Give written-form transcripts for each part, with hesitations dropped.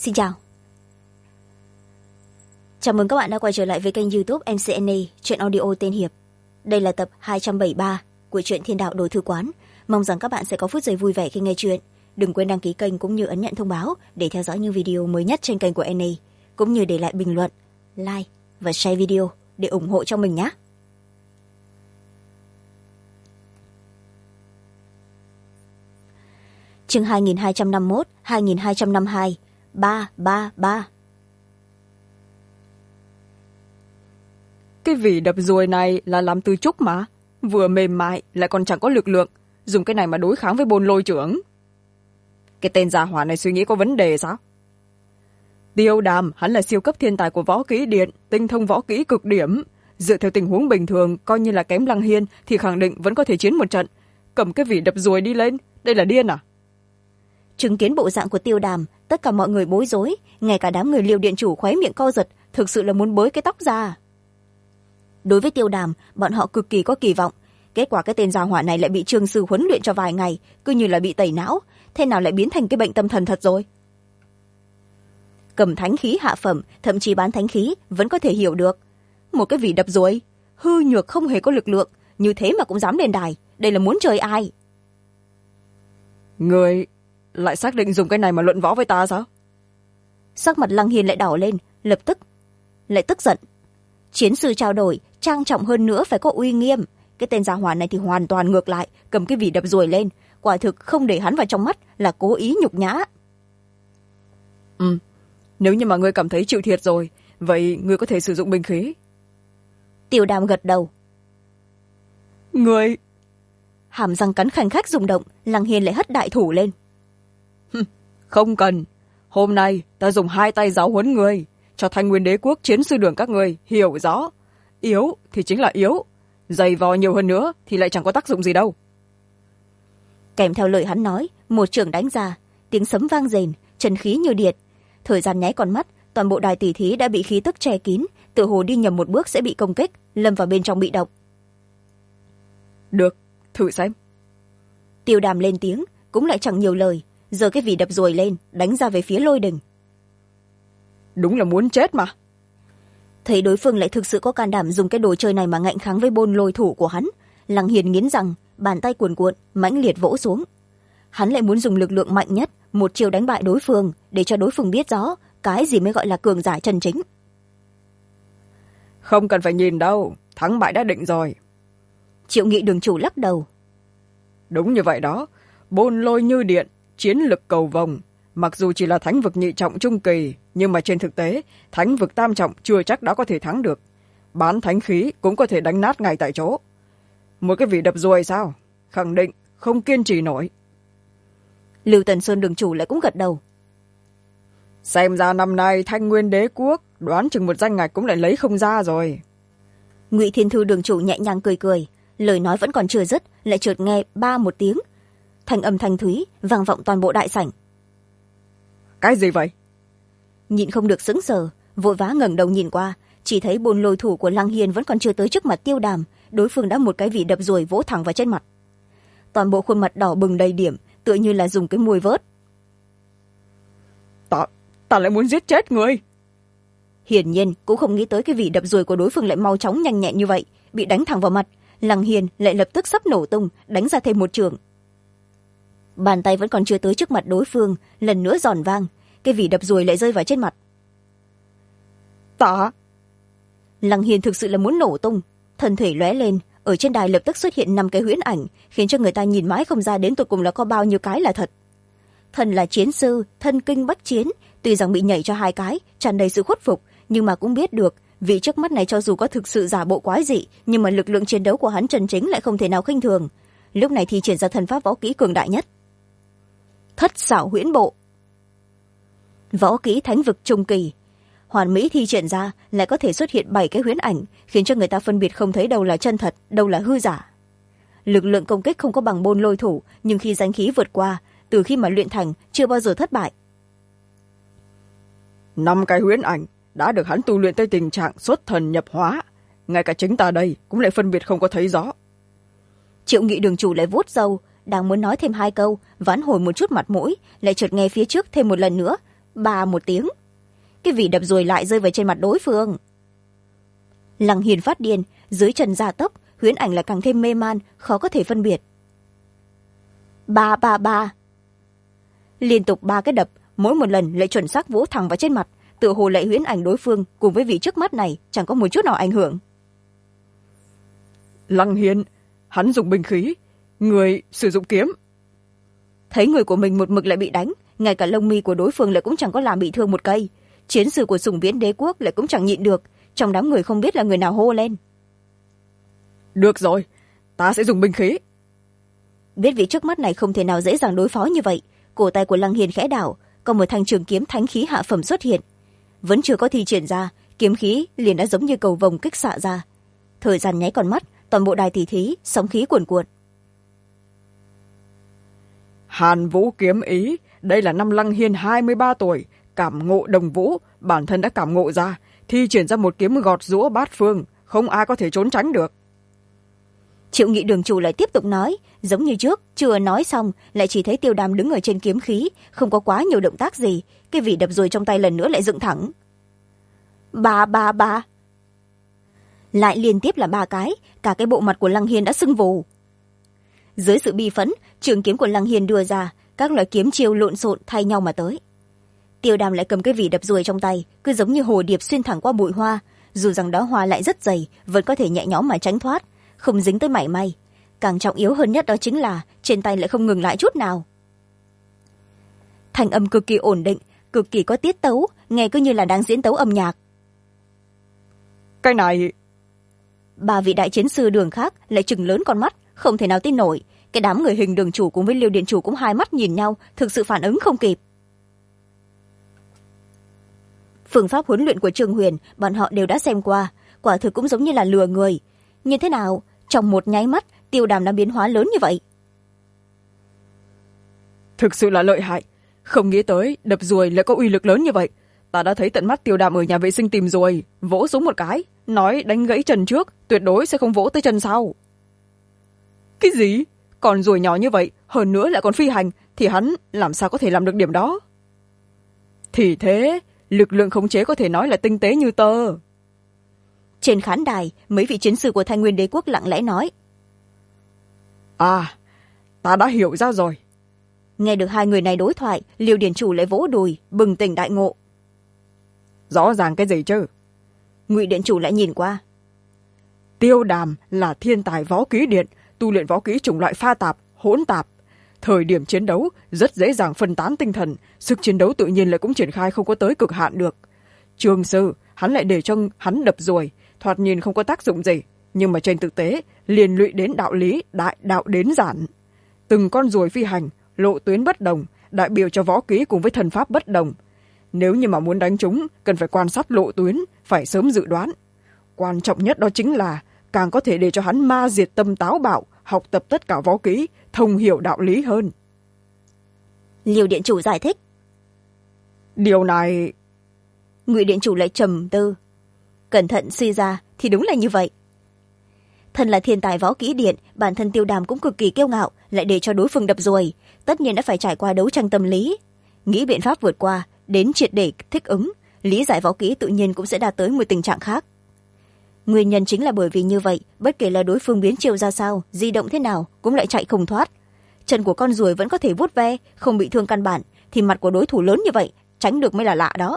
Xin chào. Chào mừng các bạn đã quay trở lại với kênh YouTube MCNA Truyện Audio Tên Hiệp. Đây là tập 273 của truyện Thiên Đạo Đồ Thư Quán. Mong rằng các bạn sẽ có phút giây vui vẻ khi nghe chuyện. Đừng quên đăng ký kênh cũng như ấn nhận thông báo để theo dõi những video mới nhất trên kênh của NA, cũng như để lại bình luận, like và share video để ủng hộ cho mình nhé. Chương 2251, 2252, 333. Cái vỉ đập ruồi này là làm từ trúc mà, vừa mềm mại lại còn chẳng có lực lượng, dùng cái này mà đối kháng với Bôn Lôi trưởng. Cái tên gia hỏa này suy nghĩ có vấn đề sao? Tiêu Đàm, hắn là siêu cấp thiên tài của võ kỹ điện, tinh thông võ kỹ cực điểm. Dựa theo tình huống bình thường, coi như là kém Lăng Hiên thì khẳng định vẫn có thể chiến một trận. Cầm cái vỉ đập ruồi đi lên, đây là điên à? Chứng kiến bộ dạng của Tiêu Đàm, tất cả mọi người bối rối, ngay cả đám người Liêu điện chủ khóe miệng co giật, thực sự là muốn bới cái tóc ra. Đối với Tiêu Đàm, bọn họ cực kỳ có kỳ vọng. Kết quả cái tên gia hỏa này lại bị Trương sư huấn luyện cho vài ngày, cứ như là bị tẩy não, thế nào lại biến thành cái bệnh tâm thần thật rồi. Cầm thánh khí hạ phẩm, thậm chí bán thánh khí vẫn có thể hiểu được. Một cái vỉ đập ruồi, hư nhược không hề có lực lượng, như thế mà cũng dám lên đài, đây là muốn chơi ai? Người lại xác định dùng cái này mà luận võ với ta sao? Sắc mặt Lăng Hiên lại đỏ lên, lập tức lại tức giận. Chiến sư trao đổi trang trọng hơn nữa phải có uy nghiêm, cái tên gia hỏa này thì hoàn toàn ngược lại, cầm cái vỉ đập ruồi lên, quả thực không để hắn vào trong mắt, là cố ý nhục nhã. Nếu như mà ngươi cảm thấy chịu thiệt rồi, vậy ngươi có thể sử dụng binh khí. Tiêu Đàm gật đầu. Ngươi... Hàm răng cắn khanh khách rung động, Lăng Hiên lại hất đại thủ lên. Không cần, hôm nay ta dùng hai tay giáo huấn ngươi, cho Thanh Nguyên Đế Quốc chiến sư đường các ngươi hiểu rõ. Yếu thì chính là yếu, dày vò nhiều hơn nữa thì lại chẳng có tác dụng gì đâu. Kèm theo lời hắn nói, một chưởng đánh ra, tiếng sấm vang rền, chân khí như điện. Thời gian nháy con mắt, toàn bộ đài tỷ thí đã bị khí tức che kín, tự hồ đi nhầm một bước sẽ bị công kích, lâm vào bên trong bị động. Được, thử xem. Tiêu Đàm lên tiếng, cũng lại chẳng nhiều lời, giơ cái vỉ đập ruồi lên, đánh ra về phía Lôi Đình. Đúng là muốn chết mà. Thấy đối phương lại thực sự có can đảm dùng cái đồ chơi này mà ngạnh kháng với Bôn Lôi thủ của hắn, Lăng Hiền nghiến răng, bàn tay cuồn cuộn mãnh liệt vỗ xuống. Hắn lại muốn dùng lực lượng mạnh nhất, một chiều đánh bại đối phương, để cho đối phương biết rõ cái gì mới gọi là cường giả chân chính. Không cần phải nhìn đâu, thắng bại đã định rồi. Triệu Nghị đường chủ lắc đầu. Đúng như vậy đó, Bôn Lôi như điện, chiến lực cầu vồng. Mặc dù chỉ là thánh vực nhị trọng trung kỳ, nhưng mà trên thực tế thánh vực tam trọng chưa chắc đã có thể thắng được. Bán thánh khí cũng có thể đánh nát ngay tại chỗ. Một cái vỉ đập ruồi sao? Khẳng định không kiên trì nổi. Lưu Tần Sơn đường chủ lại cũng gật đầu. Xem ra năm nay Thanh Nguyên Đế Quốc đoán chừng một danh ngạch cũng lại lấy không ra rồi. Ngụy Thiên Thư đường chủ nhẹ nhàng cười cười, lời nói vẫn còn chưa dứt, lại chợt nghe ba một tiếng, thanh âm thanh thúy vang vọng toàn bộ đại sảnh. Cái gì vậy? Nhịn không được sững sờ, vội vã ngẩng đầu nhìn qua, chỉ thấy Bôn Lôi thủ của Lăng Hiên vẫn còn chưa tới trước mặt Tiêu Đàm, đối phương đã một cái vỉ đập ruồi vỗ thẳng vào trên mặt. Toàn bộ khuôn mặt đỏ bừng đầy điểm, tựa như là dùng cái mùi vớt. Ta lại muốn giết chết người. Hiển nhiên cũng không nghĩ tới cái vỉ đập ruồi của đối phương lại mau chóng nhanh nhẹn như vậy, bị đánh thẳng vào mặt. Lăng Hiên lại lập tức sắp nổ tung, đánh ra thêm một chưởng. Bàn tay vẫn còn chưa tới trước mặt đối phương, lần nữa giòn vang, cái vỉ đập ruồi lại rơi vào trên mặt. Lăng Hiên thực sự là muốn nổ tung, thân thể lóe lên, ở trên đài lập tức xuất hiện 5 cái huyễn ảnh, khiến cho người ta nhìn mãi không ra đến tột cùng là có bao nhiêu cái là thật. Thần là chiến sư, thân kinh bách chiến, tuy rằng bị nhảy cho 2 cái, tràn đầy sự khuất phục, nhưng mà cũng biết được vị trước mắt này cho dù có thực sự giả bộ quái dị, nhưng mà lực lượng chiến đấu của hắn chân chính lại không thể nào khinh thường. Lúc này thì triển ra thần pháp võ kỹ cường đại nhất, Thất xảo huyễn bộ. Võ kỹ thánh vực trung kỳ, hoàn mỹ thi triển ra lại có thể xuất hiện 7 cái huyễn ảnh, khiến cho người ta phân biệt không thấy đâu là chân thật, đâu là hư giả. Lực lượng công kích không có bằng Bôn Lôi thủ, nhưng khi danh khí vượt qua, từ khi mà luyện thành chưa bao giờ thất bại. 5 cái huyễn ảnh đã được hắn tu luyện tới tình trạng xuất thần nhập hóa, ngay cả chính ta đây cũng lại phân biệt không có thấy rõ. Triệu Nghị đường chủ lại vuốt râu, đang muốn nói thêm 2 câu, vãn hồi một chút mặt mũi, lại chợt nghe phía trước thêm một lần nữa ba một tiếng, cái vị đập ruồi lại rơi vào trên mặt đối phương. Lăng Hiên phát điên, dưới chân gia tốc, huyễn ảnh là càng thêm mê man, khó có thể phân biệt. Ba ba ba, liên tục ba cái đập, mỗi một lần lại chuẩn xác vỗ thẳng vào trên mặt, tựa hồ lại huyễn ảnh đối phương cùng với vị trước mắt này chẳng có một chút nào ảnh hưởng. Lăng Hiên, hắn dùng binh khí, người sử dụng kiếm. Thấy người của mình một mực lại bị đánh, ngay cả lông mi của đối phương lại cũng chẳng có làm bị thương một cây. Chiến sư của Sùng Viễn Đế quốc lại cũng chẳng nhịn được, trong đám người không biết là người nào hô lên. Được rồi, ta sẽ dùng binh khí. Biết vị trước mắt này không thể nào dễ dàng đối phó như vậy, cổ tay của Lăng Hiên khẽ đảo, có một thanh trường kiếm thánh khí hạ phẩm xuất hiện. Vẫn chưa có thi triển ra, kiếm khí liền đã giống như cầu vồng kích xạ ra. Thời gian nháy con mắt, toàn bộ đài tỷ thí sóng khí cuồn cuộn. Hàn Vũ kiếm ý, đây là năm Lăng Hiên 23 tuổi, cảm ngộ đồng vũ, bản thân đã cảm ngộ ra, thi triển ra một kiếm gọt giũa bát phương, không ai có thể trốn tránh được. Triệu Nghị đường chủ lại tiếp tục nói, giống như trước, chưa nói xong, lại chỉ thấy Tiêu Đàm đứng ở trên kiếm khí, không có quá nhiều động tác gì, cái vị đập rồi trong tay lần nữa lại dựng thẳng. Ba ba ba, lại liên tiếp là ba cái, cả cái bộ mặt của Lăng Hiên đã sưng vù. Dưới sự bi phẫn, trường kiếm của Lăng Hiên đưa ra, các loại kiếm chiêu lộn xộn thay nhau mà tới. Tiêu Đàm lại cầm cái vỉ đập ruồi trong tay, cứ giống như hồ điệp xuyên thẳng qua bụi hoa, dù rằng đó hoa lại rất dày, vẫn có thể nhẹ nhõm mà tránh thoát, không dính tới mảy may. Càng trọng yếu hơn nhất đó chính là trên tay lại không ngừng lại chút nào. Thanh âm cực kỳ ổn định, cực kỳ có tiết tấu, nghe cứ như là đang diễn tấu âm nhạc. Cái này... Ba vị đại chiến sư đường khác lại trừng lớn con mắt, không thể nào tin nổi. Cái đám người Hình đường chủ cùng với Liêu điện chủ cũng hai mắt nhìn nhau, thực sự phản ứng không kịp. Phương pháp huấn luyện của Trương Huyền bọn họ đều đã xem qua, quả thực cũng giống như là lừa người. Như thế nào trong một nháy mắt Tiêu Đàm đã biến hóa lớn như vậy? Thực sự là lợi hại, không nghĩ tới đập ruồi lại có uy lực lớn như vậy. Ta đã thấy tận mắt Tiêu Đàm ở nhà vệ sinh tìm ruồi, vỗ xuống một cái, nói đánh gãy chân trước, tuyệt đối sẽ không vỗ tới chân sau. Cái gì? Còn ruồi nhỏ như vậy, hơn nữa lại còn phi hành, thì hắn làm sao có thể làm được điểm đó? Thì thế, lực lượng khống chế có thể nói là tinh tế như tơ. Trên khán đài, mấy vị chiến sư của Thanh Nguyên Đế quốc lặng lẽ nói. À, ta đã hiểu ra rồi. Nghe được hai người này đối thoại, Liêu điển chủ lại vỗ đùi, bừng tỉnh đại ngộ. Rõ ràng cái gì chứ? Ngụy điện chủ lại nhìn qua. Tiêu Đàm là thiên tài võ ký điện, tu luyện võ ký chủng loại pha tạp, hỗn tạp. Thời điểm chiến đấu rất dễ dàng phân tán tinh thần, sức chiến đấu tự nhiên lại cũng triển khai không có tới cực hạn được. Trường sư, hắn lại để cho hắn đập ruồi, thoạt nhìn không có tác dụng gì, nhưng mà trên thực tế liên lụy đến đạo lý đại đạo đến giản. Từng con ruồi phi hành, lộ tuyến bất đồng, đại biểu cho võ ký cùng với thần pháp bất đồng. Nếu như mà muốn đánh chúng, cần phải quan sát lộ tuyến, phải sớm dự đoán. Quan trọng nhất đó chính là càng có thể để cho hắn ma diệt tâm táo bạo, học tập tất cả võ kỹ, thông hiểu đạo lý hơn. Liêu điện chủ giải thích. Điều này... Ngụy điện chủ lại trầm tư. Cẩn thận suy ra thì đúng là như vậy. Thân là thiên tài võ kỹ điện, bản thân Tiêu Đàm cũng cực kỳ kiêu ngạo, lại để cho đối phương đập ruồi, tất nhiên đã phải trải qua đấu tranh tâm lý, nghĩ biện pháp vượt qua, đến triệt để thích ứng, lý giải võ kỹ tự nhiên cũng sẽ đạt tới một tình trạng khác. Nguyên nhân chính là bởi vì như vậy, bất kể là đối phương biến chiều ra sao, di động thế nào cũng lại chạy không thoát. Chân của con ruồi vẫn có thể vuốt ve, không bị thương căn bản, thì mặt của đối thủ lớn như vậy, tránh được mới là lạ đó.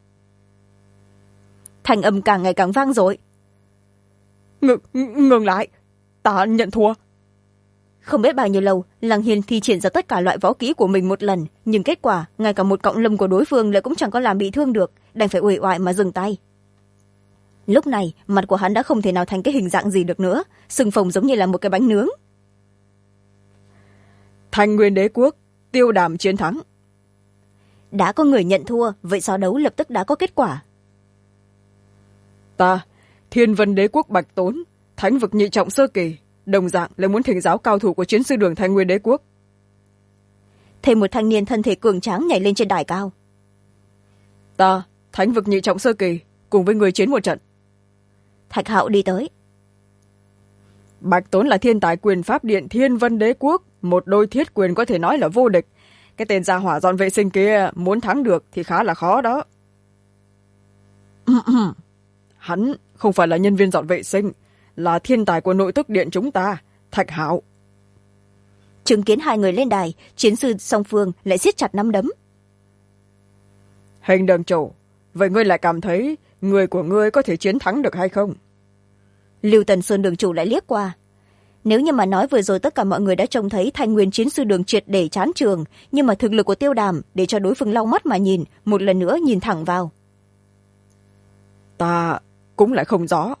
Thành âm càng ngày càng vang dội. Ngừng lại, ta nhận thua. Không biết bao nhiêu lâu, Lăng Hiên thi triển ra tất cả loại võ kỹ của mình một lần, nhưng kết quả ngay cả một cọng lông của đối phương lại cũng chẳng có làm bị thương được, đành phải uể oải mà dừng tay. Lúc này mặt của hắn đã không thể nào thành cái hình dạng gì được nữa, sưng phồng giống như là một cái bánh nướng. Thanh Nguyên Đế quốc, Tiêu Đàm chiến thắng. Đã có người nhận thua, vậy so đấu lập tức đã có kết quả. Ta, Thiên Vân Đế quốc Bạch Tốn, Thánh vực nhị trọng sơ kỳ, đồng dạng là muốn thỉnh giáo cao thủ của chiến sư đường Thanh Nguyên Đế quốc. Thêm một thanh niên thân thể cường tráng nhảy lên trên đài cao. Ta, Thánh vực nhị trọng sơ kỳ, cùng với người chiến một trận. Thạch Hạo đi tới. Bạch Tốn là thiên tài quyền pháp điện Thiên Vân Đế quốc, một đôi thiết quyền có thể nói là vô địch. cái tên gia hỏa dọn vệ sinh kia muốn thắng được thì khá là khó đó. Hắn không phải là nhân viên dọn vệ sinh, là thiên tài của nội tức điện chúng ta, Thạch Hạo. Chứng kiến hai người lên đài, chiến sư song phương lại siết chặt nắm đấm. Hình đường chủ, vậy ngươi lại cảm thấy người của ngươi có thể chiến thắng được hay không? Lưu Tần Sơn đường chủ lại liếc qua. Nếu như mà nói vừa rồi tất cả mọi người đã trông thấy Thanh Nguyên chiến sư đường triệt để chán trường, nhưng mà thực lực của Tiêu Đàm để cho đối phương lau mắt mà nhìn, một lần nữa nhìn thẳng vào. Ta cũng lại không rõ.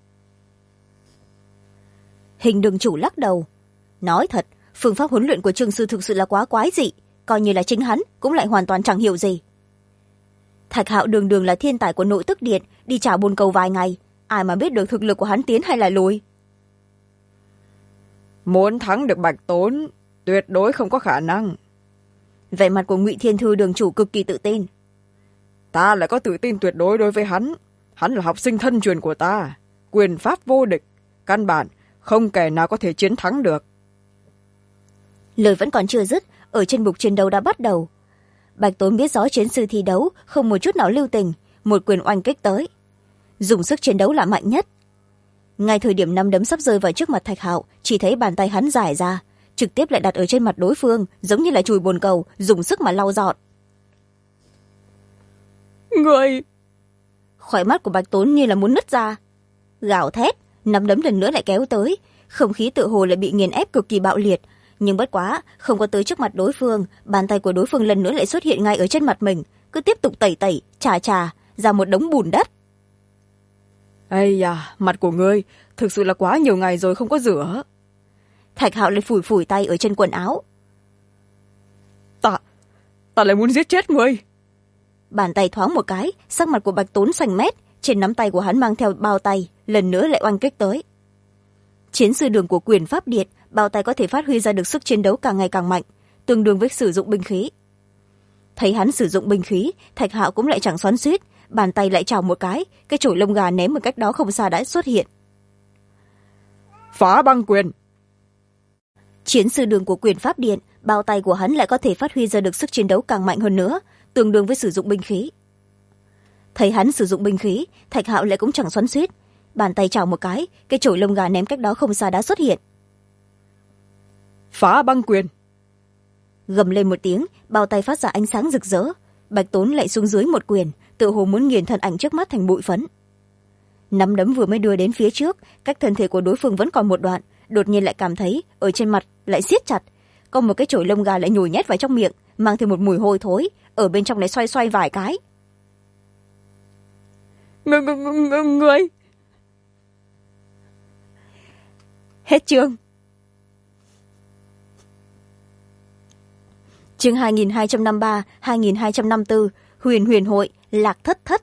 Hình đường chủ lắc đầu. Nói thật, phương pháp huấn luyện của Trương sư thực sự là quá quái dị, coi như là chính hắn cũng lại hoàn toàn chẳng hiểu gì. Thạch Hạo đường đường là thiên tài của nội tức điện, đi trả bồn cầu vài ngày, ai mà biết được thực lực của hắn tiến hay là lùi. Muốn thắng được Bạch Tốn tuyệt đối không có khả năng. Vẻ mặt của Ngụy Thiên Thư đường chủ cực kỳ tự tin. Ta lại có tự tin tuyệt đối đối với hắn. Hắn là học sinh thân truyền của ta, quyền pháp vô địch, căn bản không kẻ nào có thể chiến thắng được. Lời vẫn còn chưa dứt, ở trên bục chiến đấu đã bắt đầu. Bạch Tốn biết rõ chiến sư thi đấu không một chút nào lưu tình, một quyền oanh kích tới, dùng sức chiến đấu là mạnh nhất. Ngay thời điểm nắm đấm sắp rơi vào trước mặt Thạch Hạo, chỉ thấy bàn tay hắn giải ra, trực tiếp lại đặt ở trên mặt đối phương, giống như là chùi bồn cầu, dùng sức mà lau dọn. Người! Khóe mắt của Bạch Tốn như là muốn nứt ra. Gào thét, nắm đấm lần nữa lại kéo tới, không khí tự hồ lại bị nghiền ép cực kỳ bạo liệt. Nhưng bất quá, không có tới trước mặt đối phương, bàn tay của đối phương lần nữa lại xuất hiện ngay ở trên mặt mình, cứ tiếp tục tẩy tẩy, chà chà, ra một đống bùn đất. Ây da, mặt của ngươi thực sự là quá nhiều ngày rồi không có rửa. Thạch Hạo lại phủi phủi tay ở trên quần áo. Ta lại muốn giết chết ngươi. Bàn tay thoáng một cái, sắc mặt của Bạch Tốn xanh mét, trên nắm tay của hắn mang theo bao tay, lần nữa lại oanh kích tới. Chiến sư đường của quyền pháp điện, bao tay có thể phát huy ra được sức chiến đấu càng ngày càng mạnh, tương đương với sử dụng binh khí. Thấy hắn sử dụng binh khí, Thạch Hạo cũng lại chẳng xoắn xuýt, bàn tay lại chảo một cái chổi lông gà ném ở cách đó không xa đã xuất hiện. Phá băng quyền! Chiến sư đường của quyền pháp điện, bao tay của hắn lại có thể phát huy ra được sức chiến đấu càng mạnh hơn nữa, tương đương với sử dụng binh khí. Thấy hắn sử dụng binh khí, Thạch Hạo lại cũng chẳng xoắn xuýt, bàn tay chảo một cái chổi lông gà ném cách đó không xa đã xuất hiện. Phá băng quyền! Gầm lên một tiếng, bao tay phát ra ánh sáng rực rỡ, Bạch Tốn lại xuống dưới một quyền, tựa hồ muốn nghiền thân ảnh trước mắt thành bụi phấn. Nắm đấm vừa mới đưa đến phía trước, cách thân thể của đối phương vẫn còn một đoạn, đột nhiên lại cảm thấy ở trên mặt lại siết chặt, có một chổi lông gà lại nhồi nhét vào trong miệng, mang thêm một mùi hôi thối, ở bên trong lại xoay xoay vài cái. Ngươi! Hết chương. Chương 2253, 2254, Huyền Huyền hội, Lạc Thất Thất.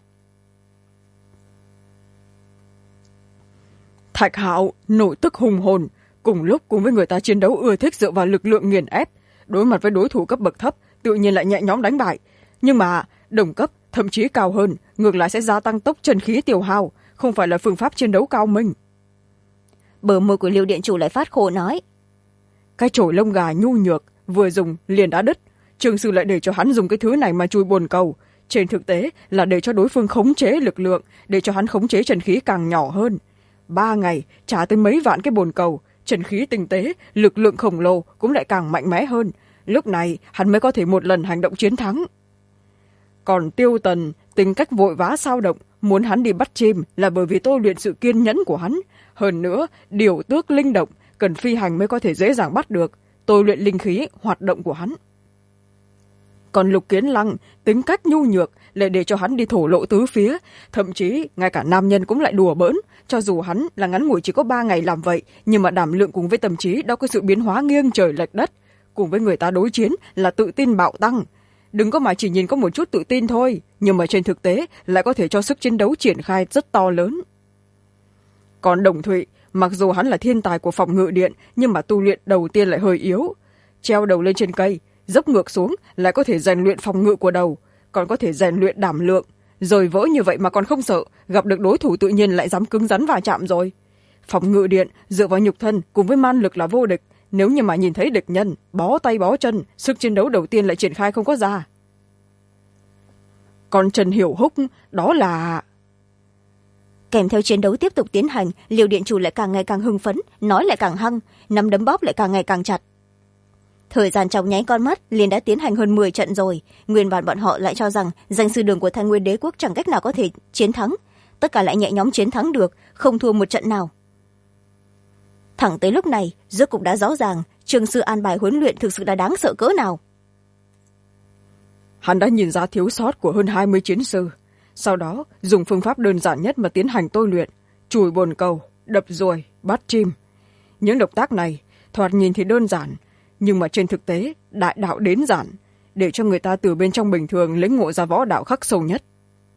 Thạch Hạo nội tức hùng hồn, cùng lúc cùng với người ta chiến đấu ưa thích dựa vào lực lượng nghiền ép, đối mặt với đối thủ cấp bậc thấp tự nhiên lại nhẹ nhõm đánh bại, nhưng mà đồng cấp thậm chí cao hơn ngược lại sẽ gia tăng tốc chân khí tiêu hao, không phải là phương pháp chiến đấu cao minh. Bờ môi của Liêu điện chủ lại phát khổ nói, cái chổi lông gà nhu nhược vừa dùng liền đã đứt, Trương sư lại để cho hắn dùng cái thứ này mà chui bồn cầu, trên thực tế là để cho đối phương khống chế lực lượng, để cho hắn khống chế chân khí càng nhỏ hơn. 3 ngày trả tới mấy vạn cái bồn cầu, chân khí tinh tế, lực lượng khổng lồ cũng lại càng mạnh mẽ hơn, lúc này hắn mới có thể một lần hành động chiến thắng. Còn Tiêu Tần tính cách vội vã sao động, muốn hắn đi bắt chim là bởi vì tôi luyện sự kiên nhẫn của hắn, hơn nữa điều tước linh động cần phi hành mới có thể dễ dàng bắt được, tôi luyện linh khí hoạt động của hắn. Còn Lục Kiến Lăng tính cách nhu nhược lại để cho hắn đi thổ lộ tứ phía, thậm chí ngay cả nam nhân cũng lại đùa bỡn, cho dù hắn là ngắn ngủi chỉ có 3 ngày làm vậy, nhưng mà đảm lượng cùng với tâm trí đã có sự biến hóa nghiêng trời lệch đất, cùng với người ta đối chiến là tự tin bạo tăng. Đừng có mà chỉ nhìn có một chút tự tin thôi, nhưng mà trên thực tế lại có thể cho sức chiến đấu triển khai rất to lớn. Còn Đồng Thụy, mặc dù hắn là thiên tài của phòng ngự điện, nhưng mà tu luyện đầu tiên lại hơi yếu, treo đầu lên trên cây dốc ngược xuống lại có thể rèn luyện phòng ngự của đầu, còn có thể rèn luyện đảm lượng, rồi vỡ như vậy mà còn không sợ, gặp được đối thủ tự nhiên lại dám cứng rắn va chạm rồi. Phòng ngự điện dựa vào nhục thân cùng với man lực là vô địch, nếu như mà nhìn thấy địch nhân bó tay bó chân, sức chiến đấu đầu tiên lại triển khai không có ra. Còn Trần Hiểu Húc đó là... Kèm theo chiến đấu tiếp tục tiến hành, Liêu điện chủ lại càng ngày càng hưng phấn, nói lại càng hăng, nắm đấm bóp lại càng ngày càng chặt. Thời gian trong nháy con mắt liền đã tiến hành hơn 10 trận rồi. Nguyên bản bọn họ lại cho rằng danh sư đường của Thanh Nguyên Đế quốc chẳng cách nào có thể chiến thắng, tất cả lại nhẹ nhõm chiến thắng được, không thua một trận nào. Thẳng tới lúc này, rốt cục đã rõ ràng trường sư an bài huấn luyện thực sự đã đáng sợ cỡ nào. Hắn đã nhìn ra thiếu sót của hơn 20 chiến sư, sau đó dùng phương pháp đơn giản nhất mà tiến hành tôi luyện: chùi bồn cầu, đập ruồi, bắt chim. Những động tác này thoạt nhìn thì đơn giản, nhưng mà trên thực tế đại đạo đến giản, để cho người ta từ bên trong bình thường lĩnh ngộ ra võ đạo khắc sâu nhất.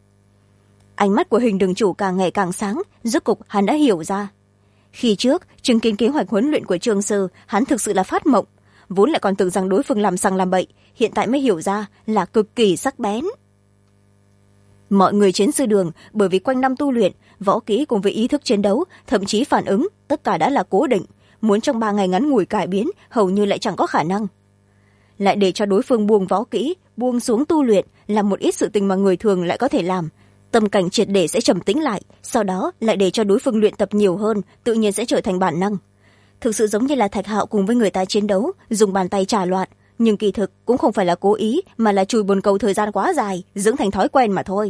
Ánh mắt của Hình đường chủ càng ngày càng sáng, rốt cục hắn đã hiểu ra. Khi trước chứng kiến kế hoạch huấn luyện của trường sư, hắn thực sự là phát mộng, vốn lại còn tưởng rằng đối phương làm sằng làm bậy, hiện tại mới hiểu ra là cực kỳ sắc bén. Mọi người chiến sư đường bởi vì quanh năm tu luyện, võ kỹ cùng với ý thức chiến đấu, thậm chí phản ứng, tất cả đã là cố định, muốn trong 3 ngày ngắn ngủi cải biến hầu như lại chẳng có khả năng. Lại để cho đối phương buông võ kỹ, buông xuống tu luyện là một ít sự tình mà người thường lại có thể làm. Tâm cảnh triệt để sẽ trầm tĩnh lại, sau đó lại để cho đối phương luyện tập nhiều hơn, tự nhiên sẽ trở thành bản năng. Thực sự giống như là Thạch Hạo cùng với người ta chiến đấu, dùng bàn tay trả loạn, nhưng kỳ thực cũng không phải là cố ý, mà là chùi bồn cầu thời gian quá dài, dưỡng thành thói quen mà thôi.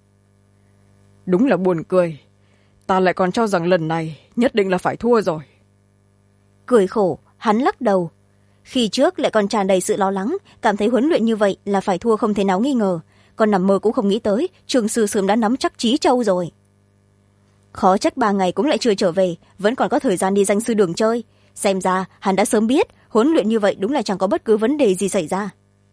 Đúng là buồn cười, ta lại còn cho rằng lần này nhất định là phải thua rồi. Cười khổ, hắn lắc đầu. Khi trước lại còn tràn đầy sự lo lắng, cảm thấy huấn luyện như vậy là phải thua không thể nào nghi ngờ, còn nằm mơ cũng không nghĩ tới trường sư sớm đã nắm chắc Chí Châu rồi. Khó trách 3 ngày cũng lại chưa trở về, vẫn còn có thời gian đi danh sư đường chơi. Xem ra hắn đã sớm biết huấn luyện như vậy đúng là chẳng có bất cứ vấn đề gì xảy ra.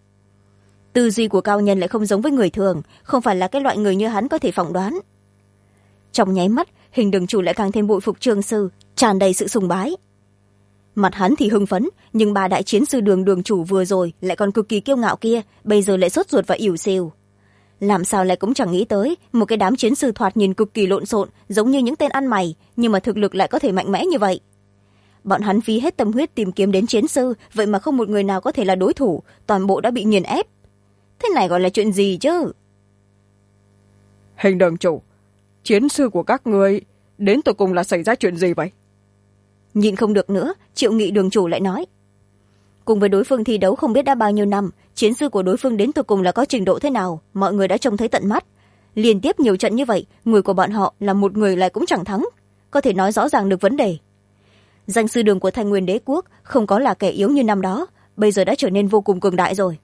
Tư duy của cao nhân lại không giống với người thường, không phải là cái loại người như hắn có thể phỏng đoán. Trong nháy mắt, Hình đường chủ lại càng thêm bội phục trường sư, tràn đầy sự sùng bái. Mặt hắn thì hưng phấn, nhưng 3 đại chiến sư đường đường chủ vừa rồi lại còn cực kỳ kiêu ngạo kia, bây giờ lại sốt ruột và ỉu xìu. Làm sao lại cũng chẳng nghĩ tới một cái đám chiến sư thoạt nhìn cực kỳ lộn xộn, giống như những tên ăn mày, nhưng mà thực lực lại có thể mạnh mẽ như vậy. Bọn hắn phí hết tâm huyết tìm kiếm đến chiến sư, vậy mà không một người nào có thể là đối thủ, toàn bộ đã bị nghiền ép. Thế này gọi là chuyện gì chứ? Hình đường chủ, chiến sư của các người đến tột cùng là xảy ra chuyện gì vậy? Nhìn không được nữa, Triệu Nghị đường chủ lại nói. Cùng với đối phương thi đấu không biết đã bao nhiêu năm, chiến sư của đối phương đến tột cùng là có trình độ thế nào, mọi người đã trông thấy tận mắt. Liên tiếp nhiều trận như vậy, người của bọn họ là một người lại cũng chẳng thắng, có thể nói rõ ràng được vấn đề. Danh sư đường của Thanh Nguyên Đế quốc không có là kẻ yếu như năm đó, bây giờ đã trở nên vô cùng cường đại rồi.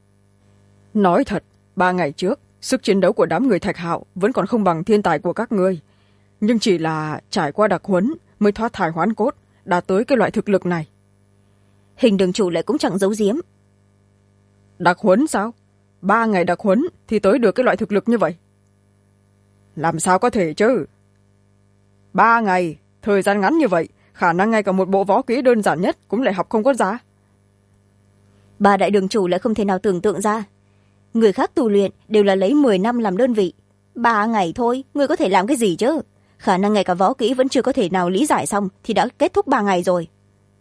Nói thật, 3 ngày trước sức chiến đấu của đám người Thạch Hạo vẫn còn không bằng thiên tài của các ngươi, nhưng chỉ là trải qua đặc huấn mới thoát thai hoán cốt, đạt tới cái loại thực lực này. Hình đường chủ lại cũng chẳng giấu giếm. Đặc huấn sao? 3 ngày đặc huấn thì tới được cái loại thực lực như vậy? Làm sao có thể chứ? 3 ngày, thời gian ngắn như vậy, khả năng ngay cả một bộ võ kỹ đơn giản nhất cũng lại học không có ra. 3 đại đường chủ lại không thể nào tưởng tượng ra. Người khác tu luyện đều là lấy 10 năm làm đơn vị. 3 ngày thôi, người có thể làm cái gì chứ? Khả năng ngay cả võ kỹ vẫn chưa có thể nào lý giải xong thì đã kết thúc 3 ngày rồi.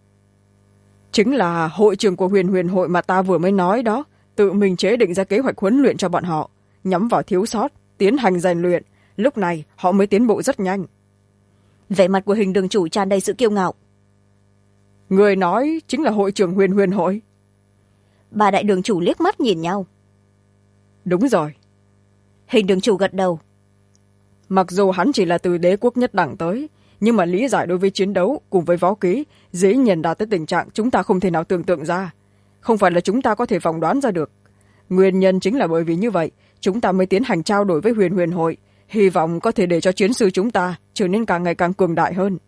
Chính là hội trưởng của Huyền Huyền hội mà ta vừa mới nói đó, tự mình chế định ra kế hoạch huấn luyện cho bọn họ, nhắm vào thiếu sót, tiến hành rèn luyện, lúc này họ mới tiến bộ rất nhanh. Vẻ mặt của Hình đường chủ tràn đầy sự kiêu ngạo. Người nói chính là hội trưởng Huyền Huyền hội. 3 đại đường chủ liếc mắt nhìn nhau. Đúng rồi. Hình đường chủ gật đầu. Mặc dù hắn chỉ là từ đế quốc nhất đẳng tới, nhưng mà lý giải đối với chiến đấu cùng với võ kỹ dễ nhiên đạt tới tình trạng chúng ta không thể nào tưởng tượng ra, không phải là chúng ta có thể phỏng đoán ra được. Nguyên nhân chính là bởi vì như vậy chúng ta mới tiến hành trao đổi với Huyền Huyền hội, hy vọng có thể để cho chiến sư chúng ta trở nên càng ngày càng cường đại hơn.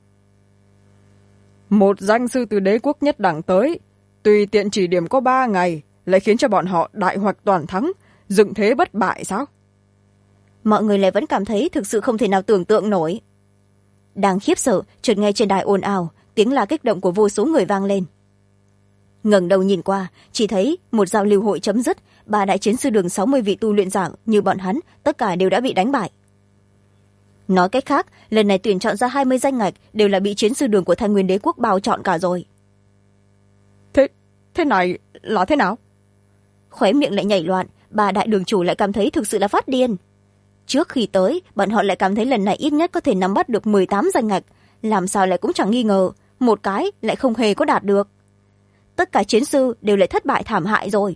Một danh sư từ đế quốc nhất đẳng tới, tùy tiện chỉ điểm có 3 ngày lại khiến cho bọn họ đại hoạch toàn thắng, dựng thế bất bại sao? Mọi người lại vẫn cảm thấy thực sự không thể nào tưởng tượng nổi. Đang khiếp sợ, chợt nghe trên đài ồn ào, tiếng la kích động của vô số người vang lên. Ngẩng đầu nhìn qua, chỉ thấy một giao lưu hội chấm dứt, 3 đại chiến sư đường 60 vị tu luyện giả như bọn hắn, tất cả đều đã bị đánh bại. Nói cách khác, lần này tuyển chọn ra 20 danh ngạch đều là bị chiến sư đường của Thanh Nguyên Đế quốc bao chọn cả rồi. thế này là thế nào? Khóe miệng lại nhảy loạn, bà đại đường chủ lại cảm thấy thực sự là phát điên. Trước khi tới, bọn họ lại cảm thấy lần này ít nhất có thể nắm bắt được 18 danh ngạch, làm sao lại cũng chẳng nghi ngờ, một cái lại không hề có đạt được. Tất cả chiến sư đều lại thất bại thảm hại rồi.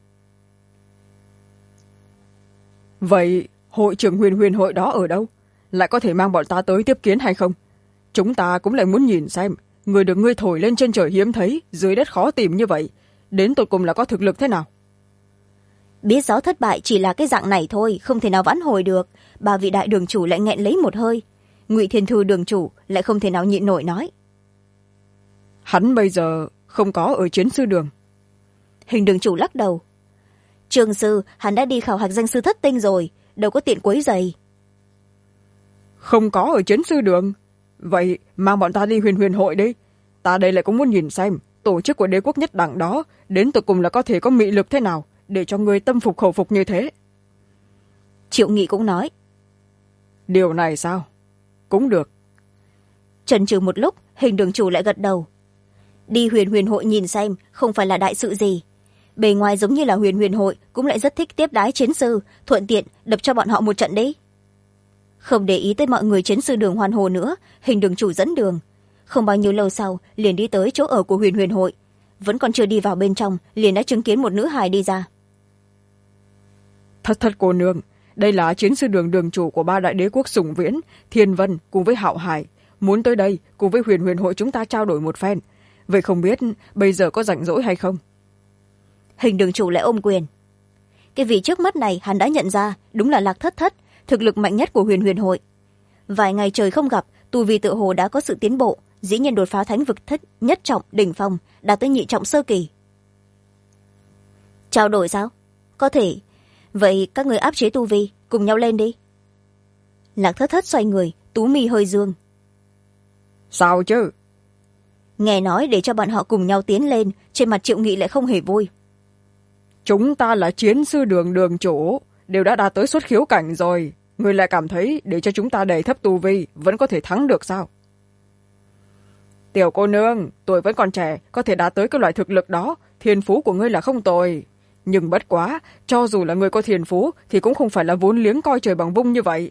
Vậy hội trưởng huyền huyền hội đó ở đâu? Lại có thể mang bọn ta tới tiếp kiến hay không? Chúng ta cũng lại muốn nhìn xem, người được ngươi thổi lên trên trời hiếm thấy, dưới đất khó tìm như vậy, đến tột cùng là có thực lực thế nào? Biết rõ thất bại chỉ là cái dạng này thôi, không thể nào vãn hồi được. Ba vị đại đường chủ lại nghẹn lấy một hơi. Ngụy Thiên Thư đường chủ lại không thể nào nhịn nổi nói: Hắn bây giờ không có ở chiến sư đường. Hình đường chủ lắc đầu: Trường sư, hắn đã đi khảo hạch danh sư thất tinh rồi, đâu có tiện quấy giày. Không có ở chiến sư đường? Vậy mang bọn ta đi huyền huyền hội đi. Ta đây lại cũng muốn nhìn xem tổ chức của đế quốc nhất đẳng đó đến tột cùng là có thể có mị lực thế nào để cho người tâm phục khẩu phục như thế. Triệu Nghị cũng nói: Điều này sao? Cũng được. Chần chừ một lúc, hình đường chủ lại gật đầu. Đi huyền huyền hội nhìn xem, không phải là đại sự gì. Bề ngoài giống như là huyền huyền hội cũng lại rất thích tiếp đái chiến sư, thuận tiện đập cho bọn họ một trận đi. Không để ý tới mọi người chiến sư đường hoan hô nữa, hình đường chủ dẫn đường. Không bao nhiêu lâu sau liền đi tới chỗ ở của huyền huyền hội. Vẫn còn chưa đi vào bên trong liền đã chứng kiến một nữ hài đi ra. Thật cô nương, đây là chiến sư đường đường chủ của ba đại đế quốc Sủng Viễn, Thiên Vân cùng với Hạo Hải, muốn tới đây cùng với huyền huyền hội chúng ta trao đổi một phen. Vậy không biết bây giờ có rảnh rỗi hay không? Hình đường chủ lại ôm quyền. Cái vị trước mắt này hắn đã nhận ra, đúng là Lạc Thất Thất, thực lực mạnh nhất của huyền huyền hội. Vài ngày trời không gặp, tu vi tự hồ đã có sự tiến bộ, dĩ nhiên đột phá thánh vực thất nhất trọng đỉnh phong, đạt tới nhị trọng sơ kỳ. Trao đổi sao? Có thể. Vậy các người áp chế tu vi, cùng nhau lên đi. Lạc Thất Thất xoay người, tú mi hơi dương. Sao chứ? Nghe nói để cho bọn họ cùng nhau tiến lên, trên mặt Triệu Nghị lại không hề vui. Chúng ta là chiến sư đường đường chủ, đều đã đạt tới xuất khiếu cảnh rồi. Người lại cảm thấy để cho chúng ta đẩy thấp tu vi vẫn có thể thắng được sao? Tiểu cô nương, tuổi vẫn còn trẻ, có thể đạt tới cái loại thực lực đó, thiên phú của ngươi là không tồi. Nhưng bất quá, cho dù là người có thiên phú thì cũng không phải là vốn liếng coi trời bằng vung như vậy.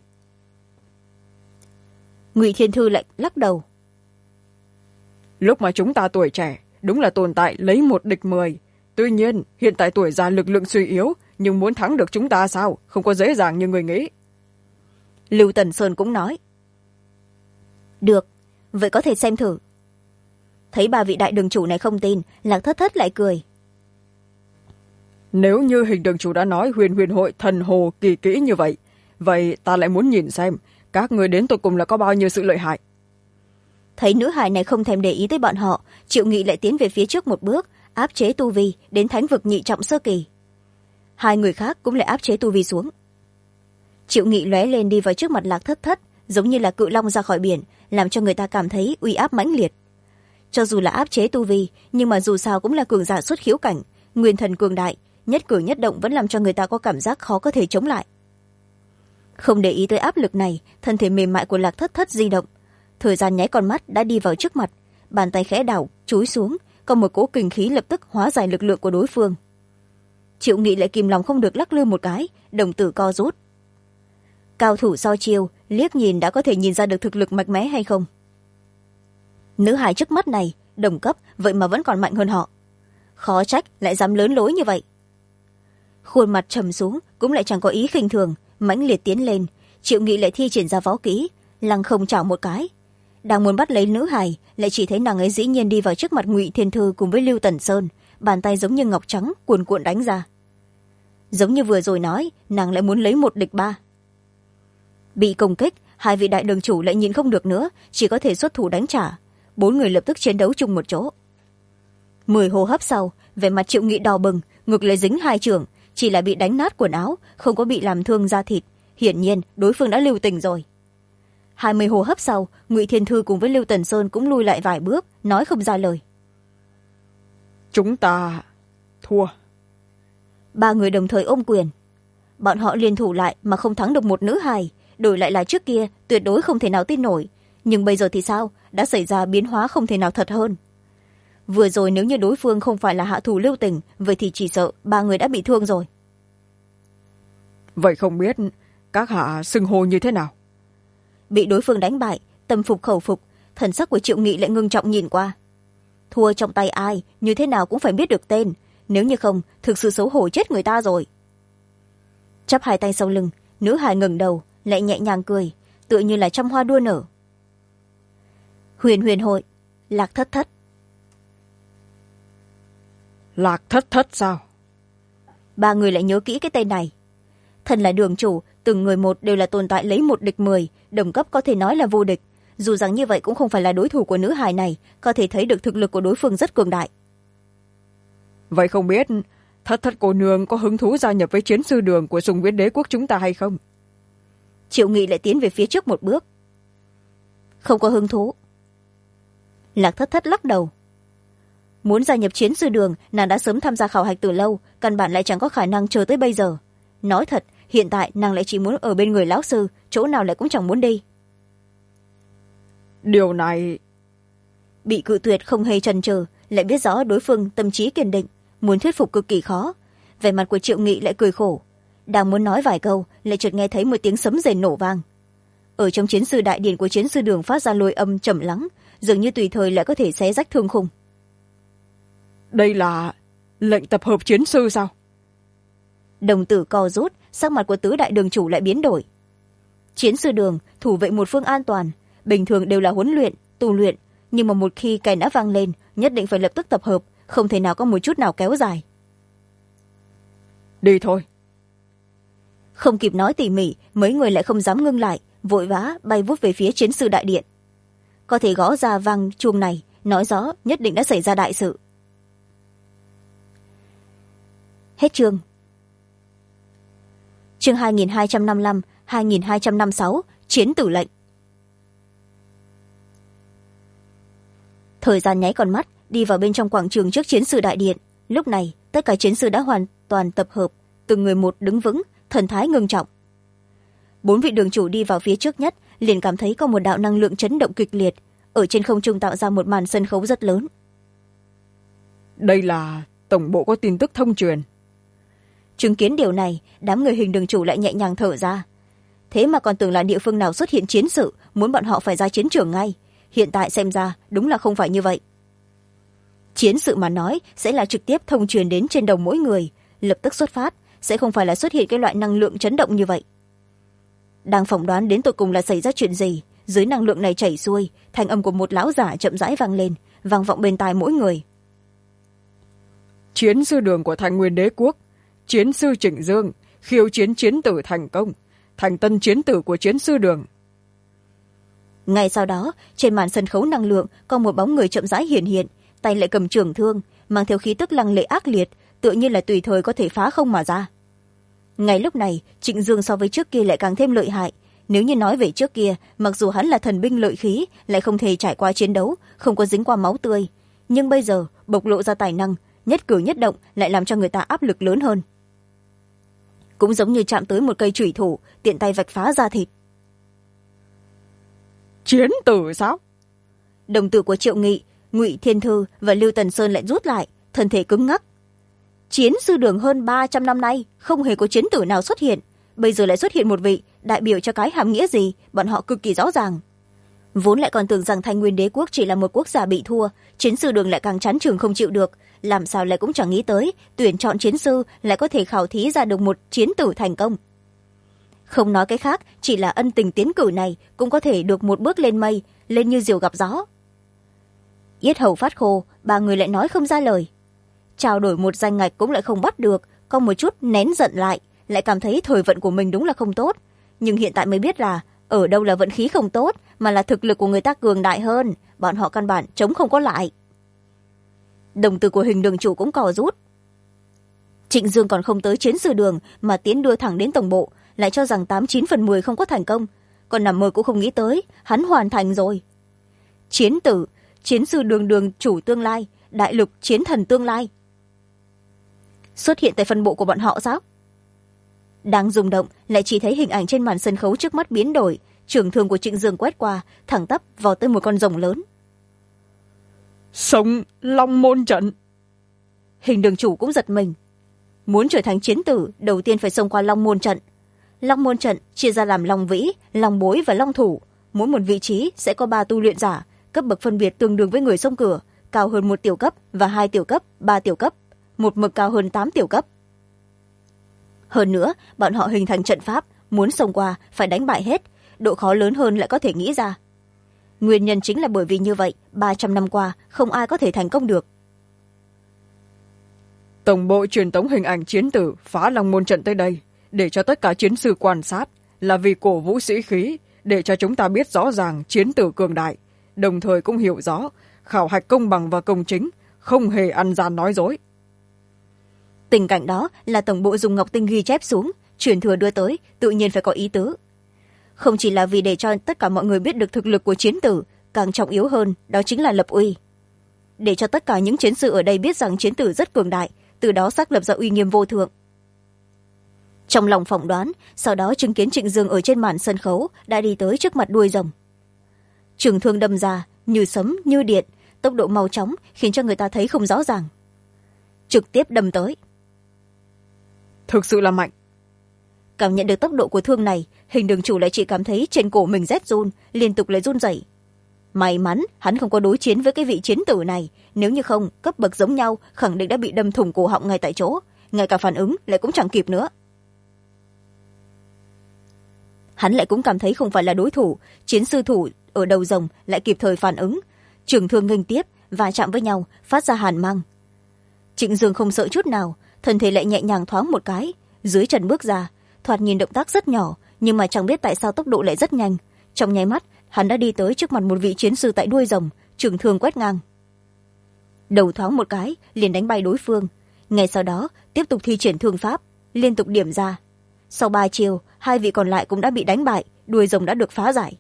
Ngụy Thiên Thư lại lắc đầu. Lúc mà chúng ta tuổi trẻ, đúng là tồn tại lấy một địch 10. Tuy nhiên, hiện tại tuổi già lực lượng suy yếu, nhưng muốn thắng được chúng ta sao? Không có dễ dàng như người nghĩ. Lưu Tần Sơn cũng nói. Được, vậy có thể xem thử. Thấy ba vị đại đường chủ này không tin, Lạc Thất Thất lại cười. Nếu như hình đường chủ đã nói huyền huyền hội thần hồ kỳ kỹ như vậy, vậy ta lại muốn nhìn xem các người đến tột cùng là có bao nhiêu sự lợi hại. Thấy nữ hài này không thèm để ý tới bọn họ, Triệu Nghị lại tiến về phía trước một bước, áp chế tu vi đến thánh vực nhị trọng sơ kỳ. Hai người khác cũng lại áp chế tu vi xuống. Triệu Nghị lóe lên đi vào trước mặt Lạc Thất Thất, giống như là cự long ra khỏi biển, làm cho người ta cảm thấy uy áp mãnh liệt. Cho dù là áp chế tu vi, nhưng mà dù sao cũng là cường giả xuất khiếu cảnh, nguyên thần cường đại, nhất cử nhất động vẫn làm cho người ta có cảm giác khó có thể chống lại. Không để ý tới áp lực này, thân thể mềm mại của Lạc Thất Thất di động. Thời gian nháy con mắt đã đi vào trước mặt, bàn tay khẽ đảo chúi xuống, còn một cỗ kình khí lập tức hóa giải lực lượng của đối phương. Triệu Nghị lại kìm lòng không được lắc lư một cái, đồng tử co rút. Cao thủ so chiêu, liếc nhìn đã có thể nhìn ra được thực lực mạnh mẽ hay không. Nữ hài trước mắt này đồng cấp, vậy mà vẫn còn mạnh hơn họ. Khó trách lại dám lớn lối như vậy. Khuôn mặt trầm xuống, cũng lại chẳng có ý khinh thường, mãnh liệt tiến lên. Triệu Nghị lại thi triển ra võ kỹ, lăng không chảo một cái. Đang muốn bắt lấy nữ hài, lại chỉ thấy nàng ấy dĩ nhiên đi vào trước mặt Ngụy Thiên Thư cùng với Lưu Tần Sơn, bàn tay giống như ngọc trắng cuồn cuộn đánh ra. Giống như vừa rồi nói, nàng lại muốn lấy một địch 3. Bị công kích, hai vị đại đường chủ lại nhịn không được nữa, chỉ có thể xuất thủ đánh trả. 4 người lập tức chiến đấu chung một chỗ. 10 hô hấp sau, vẻ mặt Triệu Nghị đỏ bừng, ngực lại dính 2 chưởng, chỉ là bị đánh nát quần áo, không có bị làm thương da thịt. Hiển nhiên đối phương đã lưu tình rồi. 20 hô hấp sau, Ngụy Thiên Thư cùng với Lưu Tần Sơn cũng lui lại vài bước, nói không ra lời. Chúng ta thua. 3 người đồng thời ôm quyền. Bọn họ liên thủ lại mà không thắng được một nữ hài, đổi lại là trước kia tuyệt đối không thể nào tin nổi. Nhưng bây giờ thì sao? Đã xảy ra biến hóa không thể nào thật hơn. vừa rồi nếu như đối phương không phải là hạ thủ lưu tình, vậy thì chỉ sợ ba người đã bị thương rồi. Vậy không biết các hạ xưng hô như thế nào? Bị đối phương đánh bại, tâm phục khẩu phục, thần sắc của Triệu Nghị lại ngưng trọng nhìn qua. Thua trong tay ai, như thế nào cũng phải biết được tên, nếu như không thực sự xấu hổ chết người ta rồi. Chắp hai tay sau lưng, nữ hài ngẩng đầu lại nhẹ nhàng cười, tựa như là trăm hoa đua nở. Huyền Huyền hội, Lạc Thất Thất. Lạc Thất Thất sao? Ba người lại nhớ kỹ cái tên này. Thần là đường chủ, từng người một đều là tồn tại lấy một địch 10, đồng cấp có thể nói là vô địch. Dù rằng như vậy cũng không phải là đối thủ của nữ hài này, có thể thấy được thực lực của đối phương rất cường đại. Vậy không biết Thất Thất cô nương có hứng thú gia nhập với chiến sư đường của Sùng Viễn Đế quốc chúng ta hay không? Triệu Nghị lại tiến về phía trước một bước. Không có hứng thú. Lạc Thất Thất lắc đầu. Muốn gia nhập chiến sư đường, nàng đã sớm tham gia khảo hạch từ lâu, căn bản lại chẳng có khả năng chờ tới bây giờ. Nói thật, hiện tại nàng lại chỉ muốn ở bên người lão sư, chỗ nào lại cũng chẳng muốn đi. Điều này... Bị cự tuyệt không hề chần chừ, lại biết rõ đối phương tâm trí kiên định, muốn thuyết phục cực kỳ khó. Vẻ mặt của Triệu Nghị lại cười khổ, đang muốn nói vài câu lại chợt nghe thấy một tiếng sấm rền nổ vang. Ở trong chiến sư đại điện của chiến sư đường phát ra lôi âm trầm lắng, dường như tùy thời lại có thể xé rách thương khung. Đây là lệnh tập hợp chiến sư sao? Đồng tử co rút, sắc mặt của tứ đại đường chủ lại biến đổi. Chiến sư đường thủ vệ một phương an toàn, bình thường đều là huấn luyện tu luyện, nhưng mà một khi còi đã vang lên nhất định phải lập tức tập hợp, không thể nào có một chút nào kéo dài. Đi thôi. Không kịp nói tỉ mỉ, mấy người lại không dám ngưng lại, vội vã bay vút về phía chiến sư đại điện. Có thể gõ ra vang chuông này nói rõ nhất định đã xảy ra đại sự. Hết chương. Chương 2255 2256 Chiến tử lệnh. Thời gian nháy con mắt, đi vào bên trong quảng trường trước chiến sư đại điện. Lúc này tất cả chiến sư đã hoàn toàn tập hợp, từng người một đứng vững, thần thái ngưng trọng. 4 vị đường chủ đi vào phía trước nhất, liền cảm thấy có một đạo năng lượng chấn động kịch liệt ở trên không trung, tạo ra một màn sân khấu rất lớn. Đây là tổng bộ có tin tức thông truyền. Chứng kiến điều này, đám người Hình đường chủ lại nhẹ nhàng thở ra. Thế mà còn tưởng là địa phương nào xuất hiện chiến sự, muốn bọn họ phải ra chiến trường ngay. Hiện tại xem ra đúng là không phải như vậy. Chiến sự mà nói sẽ là trực tiếp thông truyền đến trên đầu mỗi người, lập tức xuất phát, sẽ không phải là xuất hiện cái loại năng lượng chấn động như vậy. Đang phỏng đoán đến tột cùng là xảy ra chuyện gì, dưới năng lượng này chảy xuôi, thanh âm của một lão giả chậm rãi vang lên, vang vọng bên tai mỗi người. Chiến sư đường của Thành Nguyên Đế quốc, chiến sư Trịnh Dương khiêu chiến chiến tử thành công, thành tân chiến tử của chiến sư đường. Ngay sau đó, trên màn sân khấu năng lượng có một bóng người chậm rãi hiện hiện, tay lại cầm trường thương, mang theo khí tức lăng lệ ác liệt, tựa như là tùy thời có thể phá không mà ra. Ngay lúc này, Trịnh Dương so với trước kia lại càng thêm lợi hại. Nếu như nói về trước kia, mặc dù hắn là thần binh lợi khí, lại không thể trải qua chiến đấu, không có dính qua máu tươi, nhưng bây giờ bộc lộ ra tài năng, nhất cử nhất động lại làm cho người ta áp lực lớn hơn. Cũng giống như chạm tới một cây chủy thủ, tiện tay vạch phá da thịt. Chiến tử sao? Đồng tử của Triệu Nghị, Ngụy Thiên Thư và Lưu Tần Sơn lại rút lại, thân thể cứng ngắc. Chiến sư đường hơn 300 năm nay không hề có chiến tử nào xuất hiện, bây giờ lại xuất hiện một vị, đại biểu cho cái hàm nghĩa gì bọn họ cực kỳ rõ ràng. Vốn lại còn tưởng rằng Thanh Nguyên Đế quốc chỉ là một quốc gia bị thua, chiến sư đường lại càng chán chường không chịu được, làm sao lại cũng chẳng nghĩ tới tuyển chọn chiến sư lại có thể khảo thí ra được một chiến tử thành công. Không nói cái khác, chỉ là ân tình tiến cử này cũng có thể được một bước lên mây, lên như diều gặp gió. Yết hầu phát khô, ba người lại nói không ra lời. Trao đổi một danh ngạch cũng lại không bắt được, có một chút nén giận lại cảm thấy thời vận của mình đúng là không tốt. Nhưng hiện tại mới biết là ở đâu là vận khí không tốt, mà là thực lực của người ta cường đại hơn, bọn họ căn bản chống không có lại. Đồng tử của Hình đường chủ cũng cò rút. Trịnh Dương còn không tới chiến sư đường mà tiến đưa thẳng đến tổng bộ, lại cho rằng 89/10 không có thành công, còn nằm mơ cũng không nghĩ tới hắn hoàn thành rồi. Chiến tử, chiến sư đường đường chủ tương lai, đại lục chiến thần tương lai xuất hiện tại phân bộ của bọn họ sao? Đang rung động, lại chỉ thấy hình ảnh trên màn sân khấu trước mắt biến đổi, trường thương của Trịnh Dương quét qua, thẳng tắp vào tới một con rồng lớn. Sống long môn trận. Hình đường chủ cũng giật mình. Muốn trở thành chiến tử đầu tiên phải xông qua long môn trận. Long môn trận chia ra làm long vĩ, long bối và long thủ. Mỗi một vị trí sẽ có 3 tu luyện giả, cấp bậc phân biệt tương đương với người xông cửa, cao hơn 1 tiểu cấp và 2 tiểu cấp, 3 tiểu cấp, một mực cao hơn 8 tiểu cấp. Hơn nữa, bọn họ hình thành trận pháp, muốn xông qua phải đánh bại hết, độ khó lớn hơn lại có thể nghĩ ra. Nguyên nhân chính là bởi vì như vậy, 300 năm qua không ai có thể thành công được. Tổng bộ truyền tống hình ảnh chiến tử phá long môn trận tới đây, để cho tất cả chiến sư quan sát, là vì cổ vũ sĩ khí, để cho chúng ta biết rõ ràng chiến tử cường đại, đồng thời cũng hiểu rõ khảo hạch công bằng và công chính, không hề ăn gian nói dối. Tình cảnh đó là tổng bộ dùng ngọc tinh ghi chép xuống, truyền thừa đưa tới, tự nhiên phải có ý tứ. Không chỉ là vì để cho tất cả mọi người biết được thực lực của chiến tử, càng trọng yếu hơn đó chính là lập uy. Để cho tất cả những chiến sư ở đây biết rằng chiến tử rất cường đại, từ đó xác lập ra uy nghiêm vô thượng. Trong lòng phỏng đoán, sau đó chứng kiến Trịnh Dương ở trên màn sân khấu đã đi tới trước mặt đuôi rồng. Trường thương đâm ra, như sấm, như điện, tốc độ mau chóng khiến cho người ta thấy không rõ ràng. Trực tiếp đâm tới. Thực sự là mạnh. Cảm nhận được tốc độ của thương này, hình đường chủ lại chỉ cảm thấy trên cổ mình rét run, liên tục lại run rẩy. May mắn hắn không có đối chiến với cái vị chiến tử này, nếu như không, cấp bậc giống nhau khẳng định đã bị đâm thủng cổ họng ngay tại chỗ, ngay cả phản ứng lại cũng chẳng kịp nữa. Hắn lại cũng cảm thấy không phải là đối thủ, chiến sư thủ ở đầu rồng lại kịp thời phản ứng, trường thương nghênh tiếp và chạm với nhau, phát ra hàn mang. Trịnh Dương không sợ chút nào, thân thể lại nhẹ nhàng thoáng một cái, dưới chân bước ra, thoạt nhìn động tác rất nhỏ, nhưng mà chẳng biết tại sao tốc độ lại rất nhanh. Trong nháy mắt, hắn đã đi tới trước mặt một vị chiến sư tại đuôi rồng, trường thương quét ngang. Đầu thoáng một cái, liền đánh bay đối phương. Ngay sau đó, tiếp tục thi triển thương pháp, liên tục điểm ra. Sau 3 chiều, 2 vị còn lại cũng đã bị đánh bại, đuôi rồng đã được phá giải.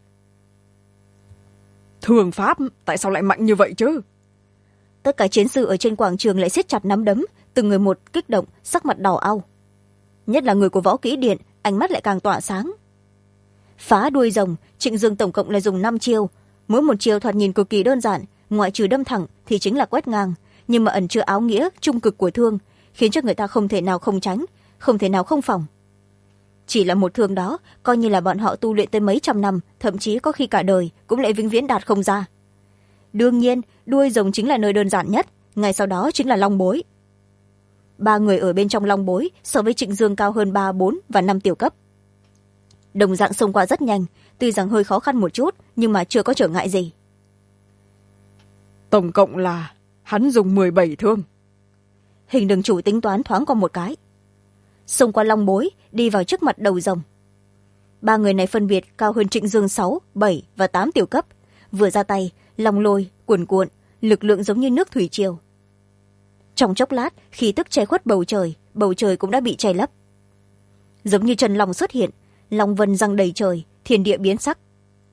Thương pháp, tại sao lại mạnh như vậy chứ? Tất cả chiến sư ở trên quảng trường lại siết chặt nắm đấm, từng người một kích động, sắc mặt đỏ au. Nhất là người của võ kỹ điện, ánh mắt lại càng tỏa sáng. Phá đuôi rồng, Trịnh Dương tổng cộng là dùng 5 chiêu. Mỗi một chiêu thoạt nhìn cực kỳ đơn giản, ngoại trừ đâm thẳng thì chính là quét ngang, nhưng mà ẩn chứa áo nghĩa trung cực của thương, khiến cho người ta không thể nào không tránh, không thể nào không phòng. Chỉ là một thương đó, coi như là bọn họ tu luyện tới mấy trăm năm, thậm chí có khi cả đời cũng lại vĩnh viễn đạt không ra. Đương nhiên, đuôi rồng chính là nơi đơn giản nhất, ngay sau đó chính là long bối. 3 người ở bên trong long bối so với Trịnh Dương cao hơn 3, 4 và 5 tiểu cấp. Đồng dạng xông qua rất nhanh, tuy rằng hơi khó khăn một chút, nhưng mà chưa có trở ngại gì. Tổng cộng là hắn dùng 17 thương. Hình đường chủ tính toán thoáng qua một cái. Xông qua long bối, đi vào trước mặt đầu rồng. 3 người này phân biệt cao hơn Trịnh Dương 6, 7 và 8 tiểu cấp. Vừa ra tay, long lôi, cuồn cuộn, lực lượng giống như nước thủy triều. Trong chốc lát, khí tức che khuất bầu trời cũng đã bị che lấp. Giống như chân long xuất hiện, long vân giăng đầy trời, thiên địa biến sắc.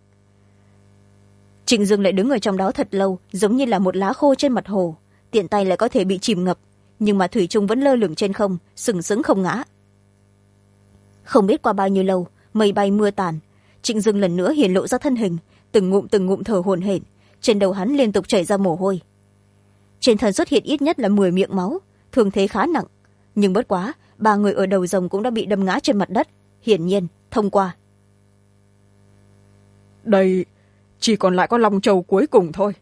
Trịnh Dương lại đứng ở trong đó thật lâu, giống như là một lá khô trên mặt hồ, tiện tay lại có thể bị chìm ngập, nhưng mà thủy chung vẫn lơ lửng trên không, sừng sững không ngã. Không biết qua bao nhiêu lâu, mây bay mưa tàn, Trịnh Dương lần nữa hiển lộ ra thân hình, từng ngụm thở hổn hển, trên đầu hắn liên tục chảy ra mồ hôi. Trên thân xuất hiện ít nhất là 10 miệng máu, thương thế khá nặng, nhưng bất quá 3 người ở đầu rồng cũng đã bị đâm ngã trên mặt đất, hiển nhiên thông qua. Đây chỉ còn lại có long châu cuối cùng thôi.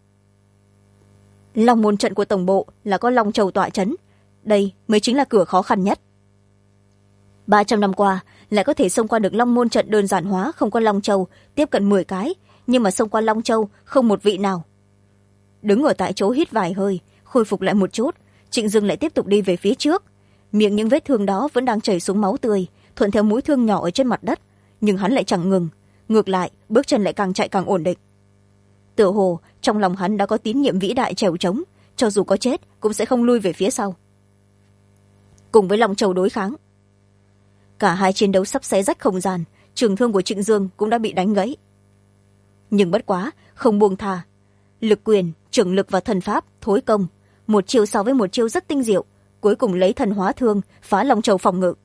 Long môn trận của tổng bộ là có long châu tọa chấn, đây mới chính là cửa khó khăn nhất. 300 năm qua lại có thể xông qua được long môn trận đơn giản hóa không có long châu, tiếp cận 10 cái, nhưng mà xông qua long châu không một vị nào. Đứng ở tại chỗ hít vài hơi, khôi phục lại một chút, Trịnh Dương lại tiếp tục đi về phía trước. Miệng những vết thương đó vẫn đang chảy xuống máu tươi, thuận theo mũi thương nhỏ ở trên mặt đất, nhưng hắn lại chẳng ngừng, ngược lại bước chân lại càng chạy càng ổn định. Tựa hồ trong lòng hắn đã có tín nhiệm vĩ đại trèo trống, cho dù có chết cũng sẽ không lui về phía sau. Cùng với long châu đối kháng, cả hai chiến đấu sắp xé rách không gian, trường thương của Trịnh Dương cũng đã bị đánh gãy. Nhưng bất quá không buông tha, lực quyền, trưởng lực và thần pháp thối công, một chiêu so với một chiêu rất tinh diệu, cuối cùng lấy thần hóa thương phá long châu phòng ngự.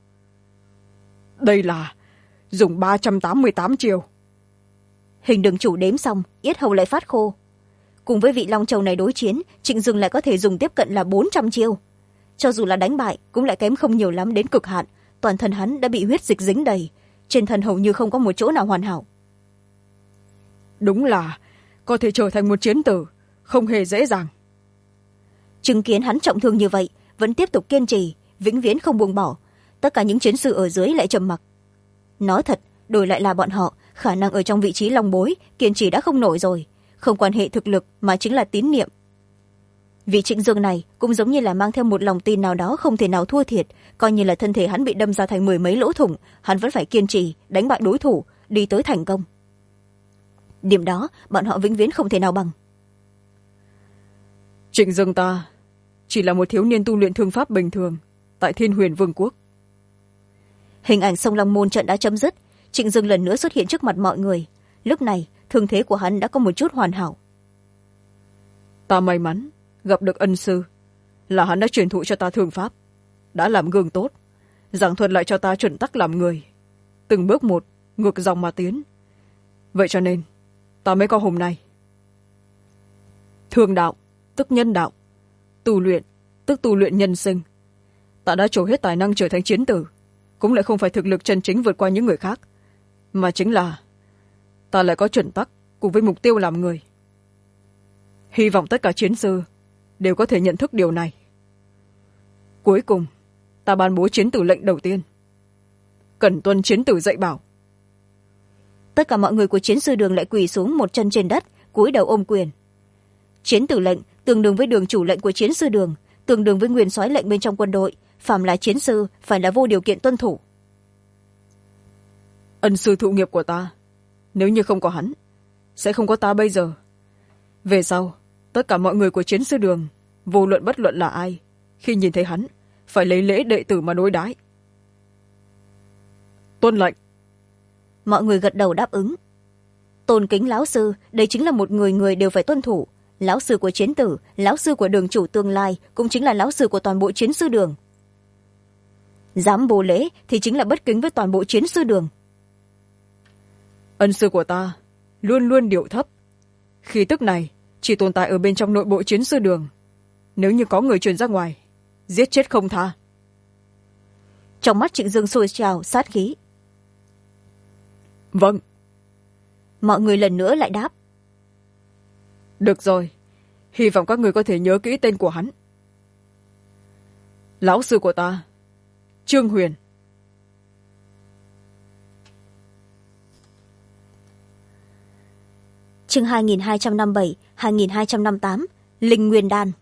Đây là dùng 388 chiêu. Hình đường chủ đếm xong, yết hầu lại phát khô. cùng với vị long châu này đối chiến, Trịnh Dương lại có thể dùng tiếp cận là 400 chiêu. Cho dù là đánh bại cũng lại kém không nhiều lắm đến cực hạn. Toàn thân hắn đã bị huyết dịch dính đầy, trên thân hầu như không có một chỗ nào hoàn hảo. Đúng là có thể trở thành một chiến tử không hề dễ dàng. Chứng kiến hắn trọng thương như vậy vẫn tiếp tục kiên trì, vĩnh viễn không buông bỏ, tất cả những chiến sư ở dưới lại trầm mặc. Nói thật, đổi lại là bọn họ, khả năng ở trong vị trí long bối kiên trì đã không nổi rồi, không quan hệ thực lực mà chính là tín niệm. Vị Trịnh Dương này cũng giống như là mang theo một lòng tin nào đó không thể nào thua thiệt, coi như là thân thể hắn bị đâm ra thành 10 mấy lỗ thủng, hắn vẫn phải kiên trì đánh bại đối thủ, đi tới thành công. Điểm đó bọn họ vĩnh viễn không thể nào bằng. Trịnh Dương ta chỉ là một thiếu niên tu luyện thương pháp bình thường tại Thiên Huyền Vương quốc. Hình ảnh sông Long Môn trận đã chấm dứt, Trịnh Dương lần nữa xuất hiện trước mặt mọi người. Lúc này thương thế của hắn đã có một chút hoàn hảo. Ta may mắn gặp được ân sư, là hắn đã truyền thụ cho ta thương pháp, đã làm gương tốt, giảng thuật lại cho ta chuẩn tắc làm người, từng bước một ngược dòng mà tiến. Vậy cho nên ta mới có hôm nay. Thương đạo tức nhân đạo, tu luyện tức tu luyện nhân sinh. Ta đã trổ hết tài năng trở thành chiến tử, cũng lại không phải thực lực chân chính vượt qua những người khác, mà chính là ta lại có chuẩn tắc cùng với mục tiêu làm người. Hy vọng tất cả chiến sư đều có thể nhận thức điều này. Cuối cùng ta ban bố chiến tử lệnh đầu tiên, cần tuân chiến tử dạy bảo. Tất cả mọi người của chiến sư đường lại quỳ xuống một chân trên đất, cúi đầu ôm quyền. Chiến tử lệnh tương đương với đường chủ lệnh của chiến sư đường, tương đương với nguyên soái lệnh bên trong quân đội, phàm là chiến sư phải là vô điều kiện tuân thủ. Ân sư thụ nghiệp của ta, nếu như không có hắn sẽ không có ta bây giờ. Về sau tất cả mọi người của chiến sư đường, vô luận bất luận là ai, khi nhìn thấy hắn phải lấy lễ đệ tử mà đối đãi. Tuân lệnh. Mọi người gật đầu đáp ứng. Tôn kính lão sư, đây chính là một người người đều phải tuân thủ. Lão sư của chiến tử, lão sư của đường chủ tương lai, cũng chính là lão sư của toàn bộ chiến sư đường. Dám vô lễ thì chính là bất kính với toàn bộ chiến sư đường. Ân sư của ta luôn luôn điệu thấp, khí tức này chỉ tồn tại ở bên trong nội bộ chiến sư đường, nếu như có người truyền ra ngoài, giết chết không tha. Trong mắt Trịnh Dương sôi trào sát khí. Vâng. Mọi người lần nữa lại đáp. Được rồi, hy vọng các người có thể nhớ kỹ tên của hắn. Lão sư của ta, Trương Huyền. Chương 2257, 2258, Linh Nguyên Đan.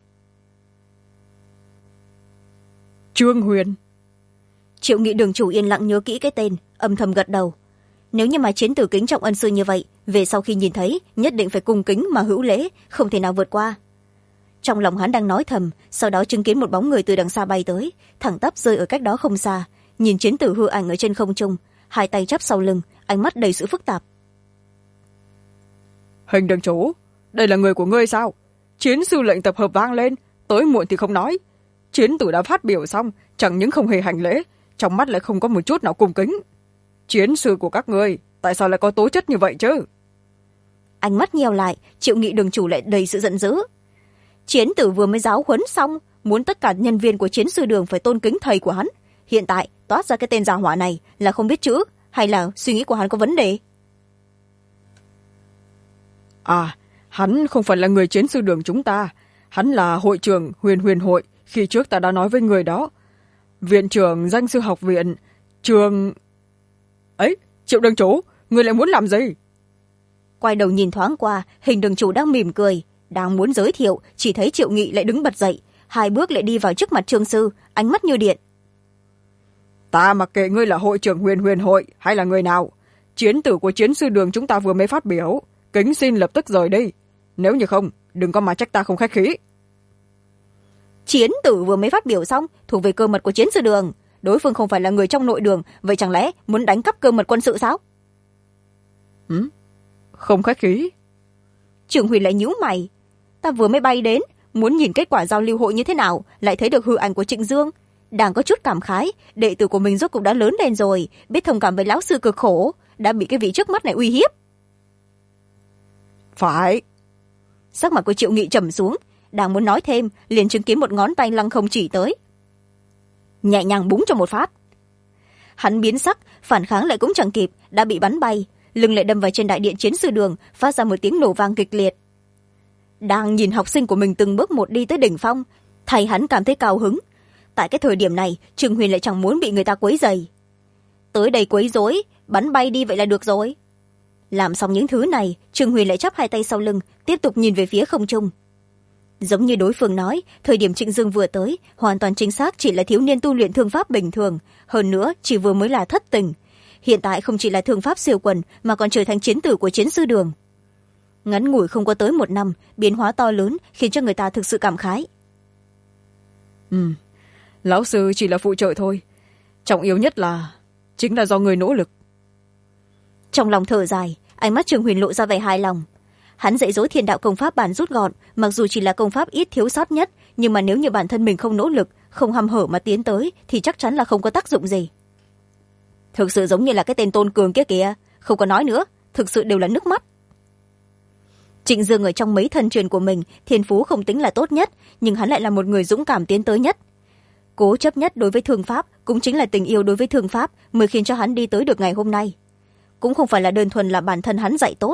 Trương Huyền. Triệu Nghị đường chủ yên lặng nhớ kỹ cái tên, âm thầm gật đầu. Nếu như mà chiến tử kính trọng ân sư như vậy, về sau khi nhìn thấy nhất định phải cung kính mà hữu lễ, không thể nào vượt qua. Trong lòng hắn đang nói thầm, sau đó chứng kiến một bóng người từ đằng xa bay tới, thẳng tắp rơi ở cách đó không xa, nhìn chiến tử hư ảnh ở trên không trung, hai tay chắp sau lưng, ánh mắt đầy sự phức tạp. Hình đường chủ, đây là người của ngươi sao? Chiến sư lệnh tập hợp vang lên, tới muộn thì không nói, chiến tử đã phát biểu xong, chẳng những không hề hành lễ, trong mắt lại không có một chút nào cung kính. Chiến sư của các ngươi tại sao lại có tố chất như vậy chứ? Ánh mắt nheo lại, Triệu Nghị đường chủ lại đầy sự giận dữ. Chiến tử vừa mới giáo huấn xong, muốn tất cả nhân viên của chiến sư đường phải tôn kính thầy của hắn, hiện tại toát ra cái tên già hỏa này là không biết chữ, hay là suy nghĩ của hắn có vấn đề? À, hắn không phải là người chiến sư đường chúng ta, hắn là hội trưởng Huyền Huyền hội, khi trước ta đã nói với người đó. Viện trưởng danh sư học viện, trường... Ấy, Triệu đường chủ, người lại muốn làm gì? Quay đầu nhìn thoáng qua, Hình đường chủ đang mỉm cười, đang muốn giới thiệu, chỉ thấy Triệu Nghị lại đứng bật dậy, hai bước lại đi vào trước mặt Trương sư, ánh mắt như điện. Ta mặc kệ ngươi là hội trưởng Huyền Huyền hội hay là người nào, chiến tử của chiến sư đường chúng ta vừa mới phát biểu, kính xin lập tức rời đi, nếu như không đừng có mà trách ta không khách khí. Chiến tử vừa mới phát biểu xong, thuộc về cơ mật của chiến sư đường, đối phương không phải là người trong nội đường, vậy chẳng lẽ muốn đánh cắp cơ mật quân sự sao? Không khách khí. Trưởng Huyền lại nhíu mày. Ta vừa mới bay đến, muốn nhìn kết quả giao lưu hội như thế nào, lại thấy được hư ảnh của Trịnh Dương, đang có chút cảm khái, đệ tử của mình rốt cục đã lớn lên rồi, biết thông cảm với lão sư cực khổ, đã bị cái vị trước mắt này uy hiếp. Phải. Sắc mặt của Triệu Nghị trầm xuống, đang muốn nói thêm liền chứng kiến một ngón tay lăng không chỉ tới, nhẹ nhàng búng cho một phát. Hắn biến sắc, phản kháng lại cũng chẳng kịp, đã bị bắn bay, lưng lại đâm vào trên đại điện chiến sư đường, phát ra một tiếng nổ vang kịch liệt. Đang nhìn học sinh của mình từng bước một đi tới đỉnh phong, thầy hắn cảm thấy cao hứng. Tại cái thời điểm này, Trương Huyền lại chẳng muốn bị người ta quấy rầy. Tới đây quấy rối, bắn bay đi vậy là được rồi. Làm xong những thứ này, Trương Huyền lại chắp hai tay sau lưng, tiếp tục nhìn về phía không trung. Giống như đối phương nói, thời điểm Trịnh Dương vừa tới, hoàn toàn chính xác chỉ là thiếu niên tu luyện thương pháp bình thường, hơn nữa chỉ vừa mới là thất tình. Hiện tại không chỉ là thương pháp siêu quần mà còn trở thành chiến tử của chiến sư đường. Ngắn ngủi không có tới 1 năm, biến hóa to lớn khiến cho người ta thực sự cảm khái. Lão sư chỉ là phụ trợ thôi, trọng yếu nhất chính là do người nỗ lực. Trong lòng thở dài, ánh mắt Trương Huyền lộ ra vẻ hài lòng. Hắn dạy dỗ thiên đạo công pháp bản rút gọn, mặc dù chỉ là công pháp ít thiếu sót nhất, nhưng mà nếu như bản thân mình không nỗ lực, không hăm hở mà tiến tới thì chắc chắn là không có tác dụng gì. Thực sự giống như là cái tên Tôn Cường kia kìa, không có nói nữa, thực sự đều là nước mắt. Trịnh Dương ở trong mấy thân truyền của mình, thiên phú không tính là tốt nhất, nhưng hắn lại là một người dũng cảm tiến tới nhất. Cố chấp nhất đối với thương pháp, cũng chính là tình yêu đối với thương pháp mới khiến cho hắn đi tới được ngày hôm nay. Cũng không phải là đơn thuần là bản thân hắn dạy tốt.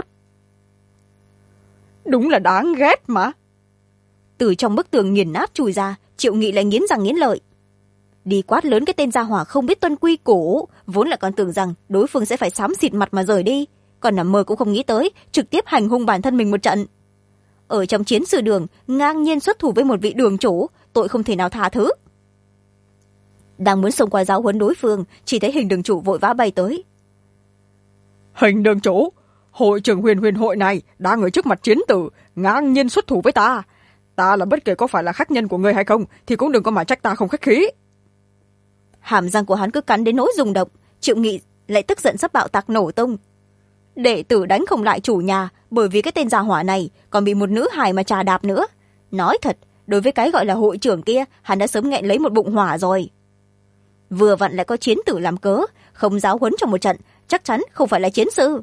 Đúng là đáng ghét mà. Từ trong bức tường nghiền nát chui ra, Triệu Nghị lại nghiến răng nghiến lợi. Đi quát lớn cái tên gia hỏa không biết tuân quy củ, vốn là còn tưởng rằng đối phương sẽ phải xám xịt mặt mà rời đi, còn nằm mơ cũng không nghĩ tới trực tiếp hành hung bản thân mình một trận. Ở trong chiến sự đường, ngang nhiên xuất thủ với một vị đường chủ, tội không thể nào tha thứ. Đang muốn xông qua giáo huấn đối phương, chỉ thấy Hình đường chủ vội vã bay tới. Hình đường chủ, hội trưởng huyền hội này đang ở trước mặt chiến tử, ngang nhiên xuất thủ với ta. Ta là bất kể có phải là khách nhân của ngươi hay không thì cũng đừng có mà trách ta không khách khí. Hàm răng của hắn cứ cắn đến nỗi rung động, Triệu Nghị lại tức giận sắp bạo tạc nổ tung. Đệ tử đánh không lại chủ nhà, bởi vì cái tên gia hỏa này còn bị một nữ hài mà trà đạp nữa. Nói thật, đối với cái gọi là hội trưởng kia, hắn đã sớm nghẹn lấy một bụng hỏa rồi. Vừa vặn lại có chiến tử làm cớ, không giáo huấn trong một trận, chắc chắn không phải là chiến sư.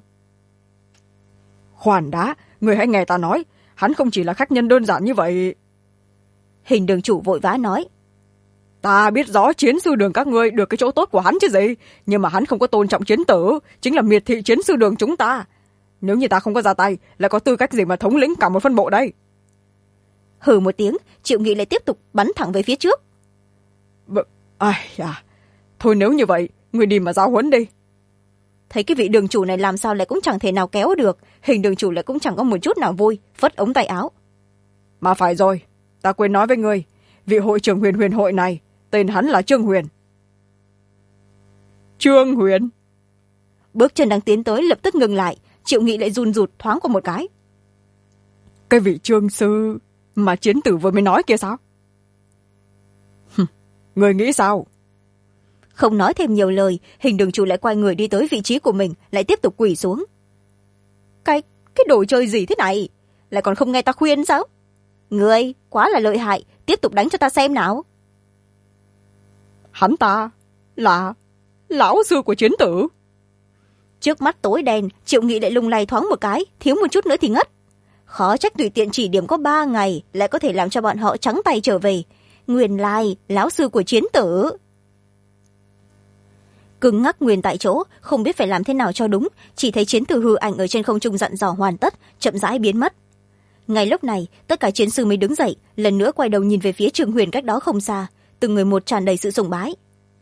Khoan đã, người hãy nghe ta nói, hắn không chỉ là khách nhân đơn giản như vậy. Hình đường chủ vội vã nói. Ta biết rõ chiến sư đường các ngươi được cái chỗ tốt của hắn chứ gì, nhưng mà hắn không có tôn trọng chiến tử, chính là miệt thị chiến sư đường chúng ta. Nếu như ta không có ra tay, lại có tư cách gì mà thống lĩnh cả một phân bộ đây? Hừ một tiếng, Triệu Nghị lại tiếp tục bắn thẳng về phía trước. Thôi nếu như vậy, người đi mà giáo huấn đi. Thấy cái vị đường chủ này làm sao lại cũng chẳng thể nào kéo được, Hình đường chủ lại cũng chẳng có một chút nào vui, phất ống tay áo. Mà phải rồi, ta quên nói với ngươi, vị hội trưởng huyền hội này, tên hắn là Trương Huyền. Trương Huyền? Bước chân đang tiến tới lập tức ngừng lại, Triệu Nghị lại run rụt thoáng qua một cái. Cái vị Trương sư mà chiến tử vừa mới nói kia sao? Người nghĩ sao? Không nói thêm nhiều lời, Hình đường chủ lại quay người đi tới vị trí của mình, lại tiếp tục quỳ xuống. Cái đồ chơi gì thế này? Lại còn không nghe ta khuyên sao? Ngươi quá là lợi hại, tiếp tục đánh cho ta xem nào. Hắn ta là lão sư của chiến tử. Trước mắt tối đen, Triệu Nghị lại lung lay thoáng một cái, thiếu một chút nữa thì ngất. Khó trách tùy tiện chỉ điểm có 3 ngày lại có thể làm cho bọn họ trắng tay trở về. Nguyên lai lão sư của chiến tử. Cứng ngắc nguyên tại chỗ, không biết phải làm thế nào cho đúng, chỉ thấy chiến tử hư ảnh ở trên không trung dặn dò hoàn tất, chậm rãi biến mất. Ngay lúc này, tất cả chiến sư mới đứng dậy, lần nữa quay đầu nhìn về phía Trương Huyền cách đó không xa, từng người một tràn đầy sự sùng bái.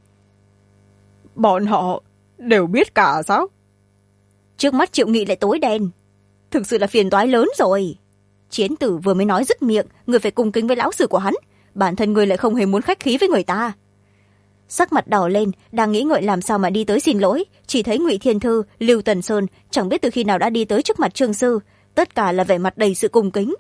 Bọn họ đều biết cả sao? Trước mắt Triệu Nghị lại tối đen. Thực sự là phiền toái lớn rồi. Chiến tử vừa mới nói dứt miệng, người phải cung kính với lão sư của hắn, bản thân người lại không hề muốn khách khí với người ta. Sắc mặt đỏ lên, đang nghĩ ngợi làm sao mà đi tới xin lỗi, chỉ thấy Ngụy Thiên Thư, Lưu Tần Sơn chẳng biết từ khi nào đã đi tới trước mặt Trương sư, tất cả là vẻ mặt đầy sự cung kính.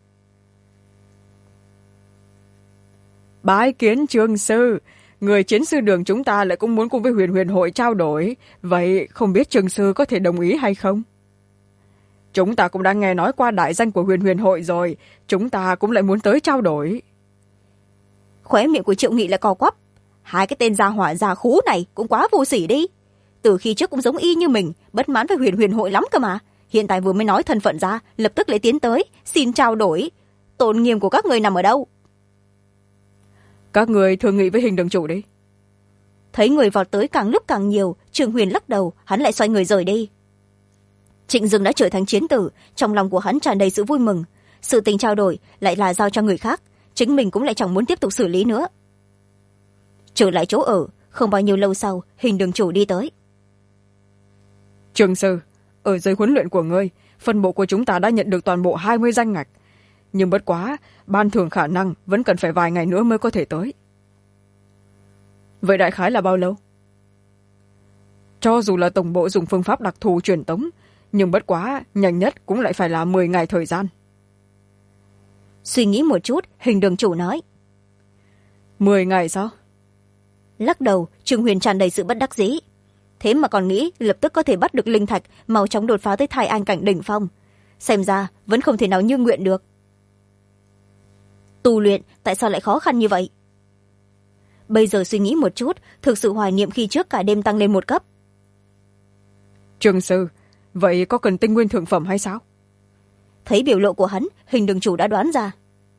Bái kiến Trương sư, người chiến sư đường chúng ta lại cũng muốn cùng với huyền hội trao đổi, vậy không biết Trương sư có thể đồng ý hay không? Chúng ta cũng đã nghe nói qua đại danh của huyền hội rồi, chúng ta cũng lại muốn tới trao đổi. Khóe miệng của Triệu Nghị là co quắp. Hai cái tên gia hỏa già khú này cũng quá vô sỉ đi. Từ khi trước cũng giống y như mình, bất mãn với huyền hội lắm cơ mà. hiện tại vừa mới nói thân phận ra lập tức lại tiến tới xin trao đổi, tôn nghiêm của các người nằm ở đâu? Các người thương nghị với Hình đường chủ đi. Thấy người vọt tới càng lúc càng nhiều, Trương Huyền lắc đầu, hắn lại xoay người rời đi. Trịnh Dương đã trở thành chiến tử, trong lòng của hắn tràn đầy sự vui mừng. Sự tình trao đổi lại là giao cho người khác, chính mình cũng lại chẳng muốn tiếp tục xử lý nữa. Trở lại chỗ ở, không bao nhiêu lâu sau, Hình đường chủ đi tới. Trường sư, ở dưới huấn luyện của ngươi, phân bộ của chúng ta đã nhận được toàn bộ 20 danh ngạch, nhưng bất quá ban thưởng khả năng vẫn cần phải vài ngày nữa mới có thể tới. Vậy đại khái là bao lâu? Cho dù là tổng bộ dùng phương pháp đặc thù truyền tống, nhưng bất quá nhanh nhất cũng lại phải là 10 ngày thời gian. Suy nghĩ một chút, Hình đường chủ nói. 10 ngày sao? Lắc đầu, Trương Huyền tràn đầy sự bất đắc dĩ. Thế mà còn nghĩ lập tức có thể bắt được linh thạch, mau chóng đột phá tới thai an cảnh đỉnh phong. Xem ra vẫn không thể nào như nguyện được. Tu luyện tại sao lại khó khăn như vậy? Bây giờ suy nghĩ một chút, thực sự hoài niệm khi trước cả đêm tăng lên một cấp. Trường sư, vậy có cần tinh nguyên thượng phẩm hay sao? Thấy biểu lộ của hắn, Hình đường chủ đã đoán ra.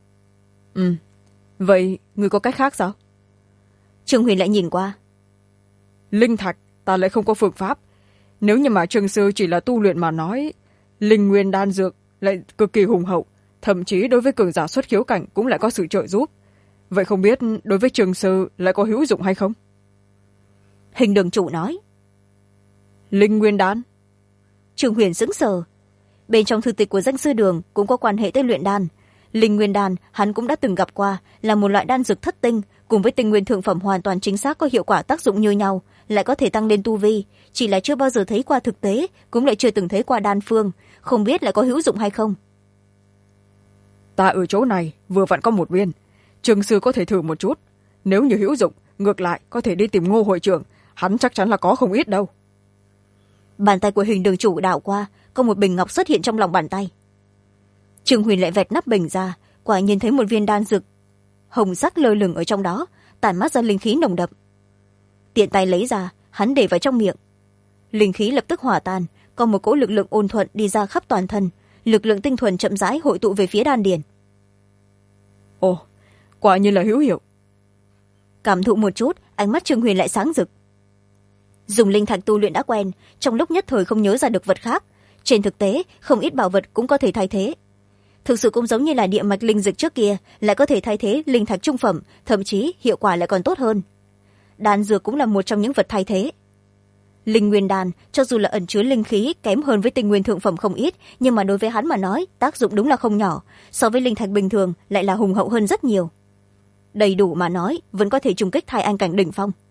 Vậy người có cách khác sao? Trương Huyền lại nhìn qua. Linh thạch ta lại không có phương pháp. Nếu như mà trường sư chỉ là tu luyện mà nói, linh nguyên đan dược lại cực kỳ hùng hậu, thậm chí đối với cường giả xuất khiếu cảnh cũng lại có sự trợ giúp. Vậy không biết đối với trường sư lại có hữu dụng hay không? Hình đường chủ nói. Linh nguyên đan? Trương Huyền sững sờ. Bên trong thư tịch của danh sư đường cũng có quan hệ tới luyện đan. Linh nguyên đan hắn cũng đã từng gặp qua, là một loại đan dược thất tinh, cùng với tinh nguyên thượng phẩm hoàn toàn chính xác có hiệu quả tác dụng như nhau, lại có thể tăng lên tu vi, chỉ là chưa bao giờ thấy qua thực tế, cũng lại chưa từng thấy qua đan phương, không biết lại có hữu dụng hay không. Ta ở chỗ này vừa vặn có một viên, trường sư có thể thử một chút, nếu như hữu dụng ngược lại có thể đi tìm Ngô hội trưởng, hắn chắc chắn là có không ít đâu. Bàn tay của Hình đường chủ đảo qua, có một bình ngọc xuất hiện trong lòng bàn tay. Trương Huyền lại vẹt nắp bình ra, quả nhiên thấy một viên đan dược hồng sắc lơ lửng ở trong đó, tản mát ra linh khí nồng đậm. Tiện tay lấy ra, hắn để vào trong miệng. Linh khí lập tức hòa tan, có một cỗ lực lượng ôn thuận đi ra khắp toàn thân, lực lượng tinh thuần chậm rãi hội tụ về phía đan điền. Ồ, quả nhiên là hữu hiệu. Cảm thụ một chút, ánh mắt Trương Huyền lại sáng rực. Dùng linh thạch tu luyện đã quen, trong lúc nhất thời không nhớ ra được vật khác, trên thực tế không ít bảo vật cũng có thể thay thế. Thực sự cũng giống như là địa mạch linh dược trước kia, lại có thể thay thế linh thạch trung phẩm, thậm chí hiệu quả lại còn tốt hơn. Đan dược cũng là một trong những vật thay thế. Linh nguyên đan cho dù là ẩn chứa linh khí kém hơn với tinh nguyên thượng phẩm không ít, nhưng mà đối với hắn mà nói tác dụng đúng là không nhỏ, so với linh thạch bình thường lại là hùng hậu hơn rất nhiều. Đầy đủ mà nói vẫn có thể trùng kích thai an cảnh đỉnh phong.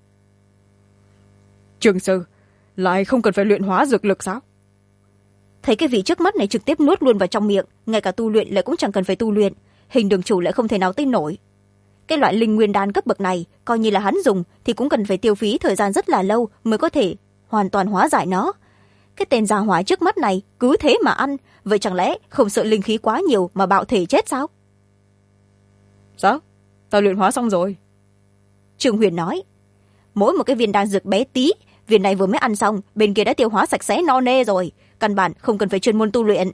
Trường sư lại không cần phải luyện hóa dược lực sao? Thấy cái vị trước mắt này trực tiếp nuốt luôn vào trong miệng, ngay cả tu luyện lại cũng chẳng cần phải tu luyện, Hình đường chủ lại không thể nào tin nổi. Cái loại linh nguyên đan cấp bậc này coi như là hắn dùng thì cũng cần phải tiêu phí thời gian rất là lâu mới có thể hoàn toàn hóa giải nó. Cái tên gia hỏa trước mắt này cứ thế mà ăn, vậy chẳng lẽ không sợ linh khí quá nhiều mà bạo thể chết sao? Sao? Ta luyện hóa xong rồi. Trương Huyền nói. Mỗi một cái viên đan dược bé tí, viên này vừa mới ăn xong, bên kia đã tiêu hóa sạch sẽ no nê rồi, căn bản không cần phải chuyên môn tu luyện.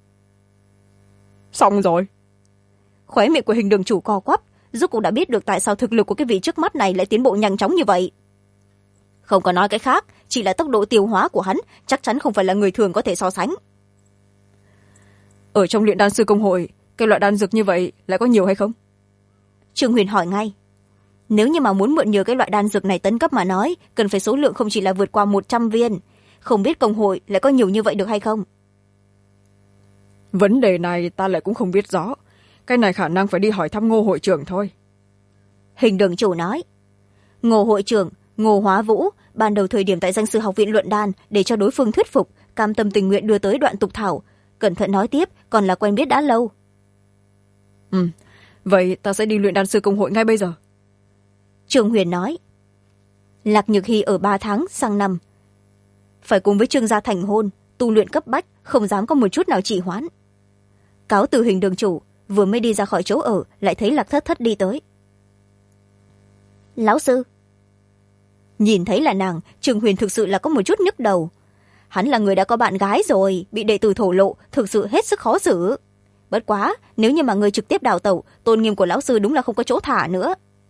Xong rồi. Khóe miệng của Hình đường chủ co quắp, rốt cuộc đã biết được tại sao thực lực của cái vị trước mắt này lại tiến bộ nhanh chóng như vậy. Không có nói cái khác, chỉ là tốc độ tiêu hóa của hắn chắc chắn không phải là người thường có thể so sánh. Ở trong luyện đan sư công hội, cái loại đan dược như vậy lại có nhiều hay không? Trương Huyền hỏi ngay. Nếu như mà muốn mượn nhờ cái loại đan dược này tấn cấp mà nói, cần phải số lượng không chỉ là vượt qua 100 viên. Không biết công hội lại có nhiều như vậy được hay không? Vấn đề này ta lại cũng không biết rõ. Cái này khả năng phải đi hỏi thăm Ngô hội trưởng thôi. Hình đường chủ nói. Ngô hội trưởng, Ngô Hóa Vũ, ban đầu thời điểm tại danh sư học viện luận đan để cho đối phương thuyết phục, cam tâm tình nguyện đưa tới đoạn tục thảo. Cẩn thận nói tiếp, còn là quen biết đã lâu. Vậy ta sẽ đi luyện đan sư công hội ngay bây giờ. Trương Huyền nói. Lạc Nhược Hy ở 3 tháng sang năm phải cùng với Trương gia thành hôn, tu luyện cấp bách, không dám có một chút nào trì hoãn. Cáo từ Hình đường chủ, vừa mới đi ra khỏi chỗ ở lại thấy Lạc Thất Thất đi tới. Lão sư. Nhìn thấy là nàng, Trương Huyền thực sự là có một chút nhức đầu. hắn là người đã có bạn gái rồi, bị đệ tử thổ lộ, thực sự hết sức khó xử. Bất quá, nếu như mà người trực tiếp đào tẩu, tôn nghiêm của lão sư đúng là không có chỗ thả nữa.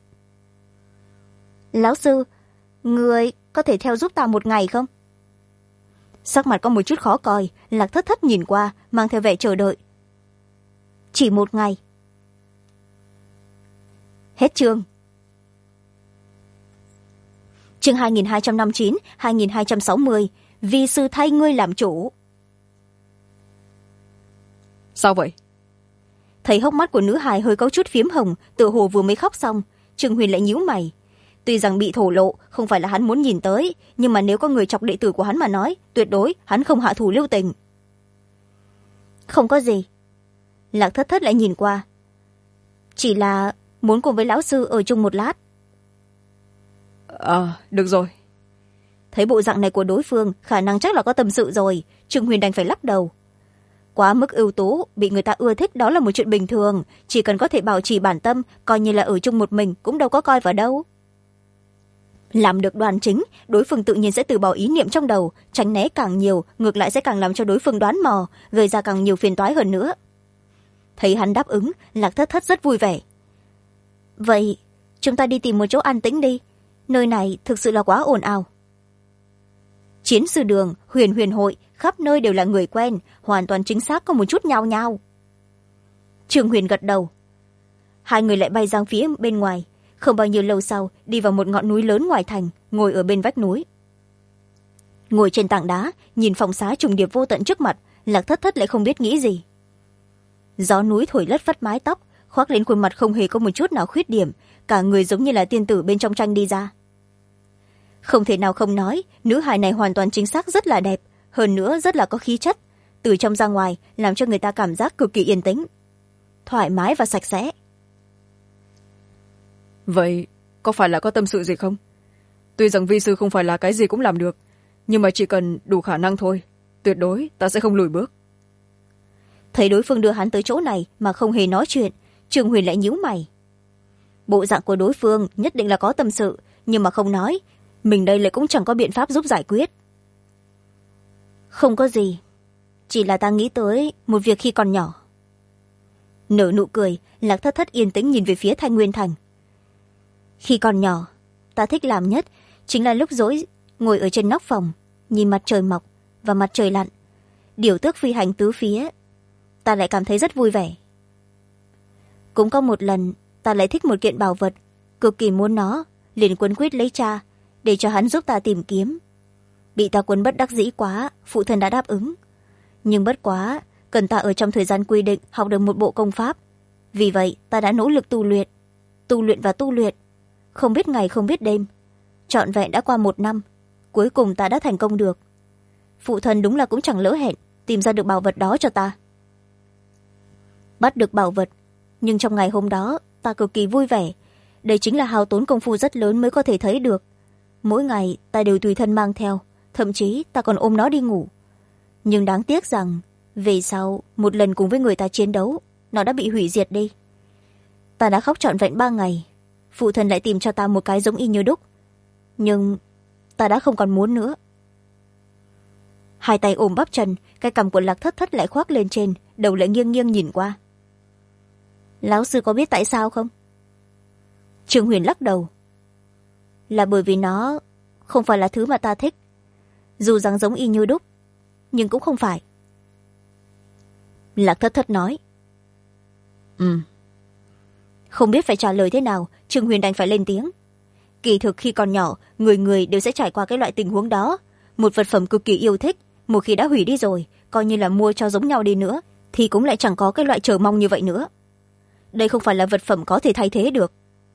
Lão sư, người có thể theo giúp ta một ngày không? Sắc mặt có một chút khó coi, Lạc Thất Thất nhìn qua, mang theo vẻ chờ đợi. Chỉ một ngày. Hết chương. Chương 2259, 2260, vi sư thay ngươi làm chủ. Sao vậy? Thấy hốc mắt của nữ hài hơi có chút phiếm hồng, tựa hồ vừa mới khóc xong, Trương Huyền lại nhíu mày. Tuy rằng bị thổ lộ không phải là hắn muốn nhìn tới, nhưng mà nếu có người chọc đệ tử của hắn mà nói, tuyệt đối hắn không hạ thủ lưu tình. Không có gì. Lạc Thất Thất lại nhìn qua. Chỉ là muốn cùng với lão sư ở chung một lát. Được rồi. Thấy bộ dạng này của đối phương, khả năng chắc là có tâm sự rồi, Trương Huyền đành phải lắc đầu. Quá mức ưu tú, bị người ta ưa thích đó là một chuyện bình thường, chỉ cần có thể bảo trì bản tâm, coi như là ở chung một mình cũng đâu có coi vào đâu. Làm được đoan chính, đối phương tự nhiên sẽ từ bỏ ý niệm trong đầu, tránh né càng nhiều, ngược lại sẽ càng làm cho đối phương đoán mò, gây ra càng nhiều phiền toái hơn nữa. Thấy hắn đáp ứng, Lạc Thất Thất rất vui vẻ. Vậy, chúng ta đi tìm một chỗ an tĩnh đi, nơi này thực sự là quá ồn ào. Chiến sư đường, huyền huyền hội, khắp nơi đều là người quen, hoàn toàn chính xác có một chút nhao nhao. Trương Huyền gật đầu. Hai người lại bay ra phía bên ngoài, không bao nhiêu lâu sau đi vào một ngọn núi lớn ngoài thành, ngồi ở bên vách núi. Ngồi trên tảng đá, nhìn phòng xá trùng điệp vô tận trước mặt, Lạc Thất Thất lại không biết nghĩ gì. Gió núi thổi lất phất mái tóc, khoác lên khuôn mặt không hề có một chút nào khuyết điểm, cả người giống như là tiên tử bên trong tranh đi ra. Không thể nào không nói, nữ hài này hoàn toàn chính xác rất là đẹp, hơn nữa rất là có khí chất, từ trong ra ngoài làm cho người ta cảm giác cực kỳ yên tĩnh, thoải mái và sạch sẽ. Vậy có phải là có tâm sự gì không? Tuy rằng vi sư không phải là cái gì cũng làm được, nhưng mà chỉ cần đủ khả năng thôi, tuyệt đối ta sẽ không lùi bước. Thấy đối phương đưa hắn tới chỗ này mà không hề nói chuyện, Trương Huyền lại nhíu mày. Bộ dạng của đối phương nhất định là có tâm sự, nhưng mà không nói, mình đây lại cũng chẳng có biện pháp giúp giải quyết. Không có gì, chỉ là ta nghĩ tới một việc khi còn nhỏ. Nở nụ cười, Lạc Thất Thất yên tĩnh nhìn về phía Thanh Nguyên Thành. Khi còn nhỏ, ta thích làm nhất chính là lúc rỗi ngồi ở trên nóc phòng, nhìn mặt trời mọc và mặt trời lặn, điều tước phi hành tứ phía, ta lại cảm thấy rất vui vẻ. Cũng có một lần ta lại thích một kiện bảo vật, cực kỳ muốn nó, liền quấn quýt lấy cha để cho hắn giúp ta tìm kiếm. Bị ta quấn bất đắc dĩ quá, phụ thân đã đáp ứng, nhưng bất quá cần ta ở trong thời gian quy định học được một bộ công pháp, vì vậy ta đã nỗ lực tu luyện và tu luyện, không biết ngày không biết đêm, trọn vẹn đã qua 1 năm, cuối cùng ta đã thành công được. Phụ thân đúng là cũng chẳng lỡ hẹn tìm ra được bảo vật đó cho ta. Bắt được bảo vật, nhưng trong ngày hôm đó ta cực kỳ vui vẻ, đây chính là hao tốn công phu rất lớn mới có thể thấy được. Mỗi ngày ta đều tùy thân mang theo, thậm chí ta còn ôm nó đi ngủ. Nhưng đáng tiếc rằng về sau một lần cùng với người ta chiến đấu, nó đã bị hủy diệt đi. Ta đã khóc trọn vẹn 3 ngày, phụ thân lại tìm cho ta một cái giống y như đúc, nhưng ta đã không còn muốn nữa. Hai tay ôm bắp chân, cái cằm của Lạc Thất Thất lại khoác lên trên, đầu lại nghiêng nghiêng nhìn qua. Lão sư có biết tại sao không? Trương Huyền lắc đầu. Là bởi vì nó không phải là thứ mà ta thích, dù rằng giống y như đúc, nhưng cũng không phải. Lạc Thất Thất nói. Không biết phải trả lời thế nào, Trương Huyền đành phải lên tiếng. Kỳ thực khi còn nhỏ, người người đều sẽ trải qua cái loại tình huống đó. Một vật phẩm cực kỳ yêu thích, một khi đã hủy đi rồi, coi như là mua cho giống nhau đi nữa, thì cũng lại chẳng có cái loại chờ mong như vậy nữa. Đây không phải là vật phẩm có thể thay thế được.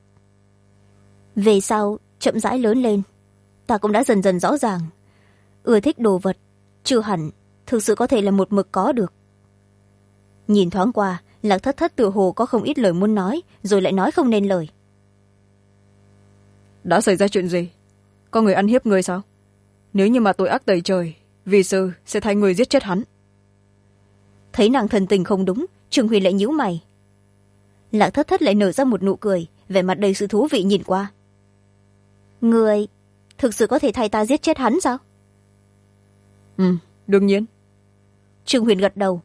Về sau, chậm rãi lớn lên, ta cũng đã dần dần rõ ràng, ưa thích đồ vật chưa hẳn thực sự có thể là một mực có được. Nhìn thoáng qua, Lạc Thất Thất tựa hồ có không ít lời muốn nói, rồi lại nói không nên lời. Đã xảy ra chuyện gì? Có người ăn hiếp người sao? Nếu như mà tội ác tày trời, vi sư sẽ thay người giết chết hắn. Thấy nàng thần tình không đúng, Trương Huyền lại nhíu mày. Lạc Thất Thất lại nở ra một nụ cười, vẻ mặt đầy sự thú vị nhìn qua. Người thực sự có thể thay ta giết chết hắn sao? Đương nhiên. Trương Huyền gật đầu.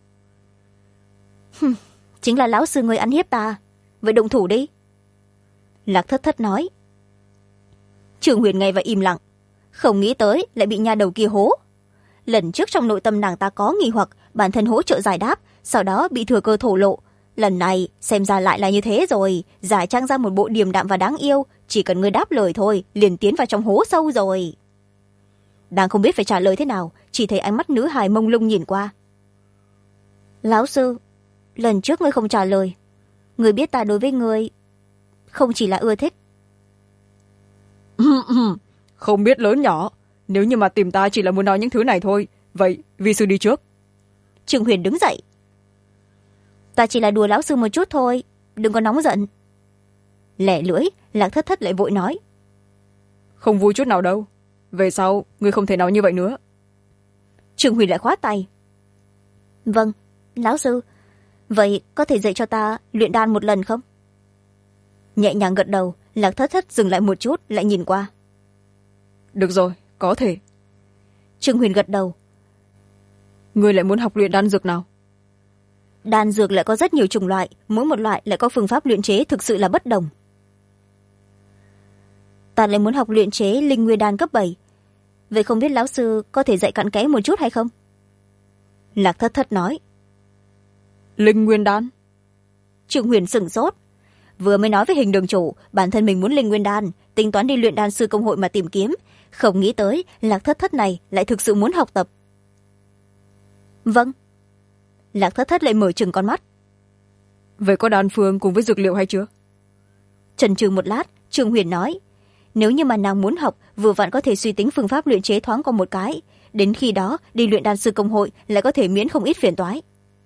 Chính là lão sư ngươi ăn hiếp ta, vậy động thủ đi. Lạc Thất Thất nói. Trương Huyền nghe và im lặng, không nghĩ tới lại bị nha đầu kia hố. Lần trước trong nội tâm nàng ta có nghi hoặc, bản thân hỗ trợ giải đáp, sau đó bị thừa cơ thổ lộ. Lần này xem ra lại là như thế rồi, giả trang ra một bộ điềm đạm và đáng yêu, chỉ cần ngươi đáp lời thôi liền tiến vào trong hố sâu rồi. Đang không biết phải trả lời thế nào, chỉ thấy ánh mắt nữ hài mông lung nhìn qua. Lão sư, lần trước ngươi không trả lời, ngươi biết ta đối với ngươi không chỉ là ưa thích. Không biết lớn nhỏ, nếu như mà tìm ta chỉ là muốn nói những thứ này thôi, vậy vi sư đi trước. Trương Huyền đứng dậy. Ta chỉ là đùa lão sư một chút thôi, đừng có nóng giận. Lẻ lưỡi, Lạc Thất Thất lại vội nói. Không vui chút nào đâu, về sau ngươi không thể nào như vậy nữa. Trương Huyền lại khoát tay. Vâng, lão sư, vậy có thể dạy cho ta luyện đan một lần không? Nhẹ nhàng gật đầu, Lạc Thất Thất dừng lại một chút, lại nhìn qua. Được rồi, có thể. Trương Huyền gật đầu. Ngươi lại muốn học luyện đan dược nào? Đan dược lại có rất nhiều chủng loại, mỗi một loại lại có phương pháp luyện chế thực sự là bất đồng. Ta lại muốn học luyện chế linh nguyên đan cấp 7. Vậy không biết lão sư có thể dạy cặn kẽ một chút hay không? Lạc Thất Thất nói. Linh nguyên đan? Trương Huyền sửng sốt. Vừa mới nói với Hình đường chủ bản thân mình muốn linh nguyên đan, tính toán đi luyện đan sư công hội mà tìm kiếm, không nghĩ tới Lạc Thất Thất này lại thực sự muốn học tập. Vâng. Lạc Thất Thất lại mở trừng con mắt. Vậy có đan phương cùng với dược liệu hay chưa? Chần chừ một lát, Trương Huyền nói. Nếu như mà nàng muốn học, vừa vặn có thể suy tính phương pháp luyện chế thoáng qua một cái. Đến khi đó, đi luyện đan sư công hội lại có thể miễn không ít phiền toái.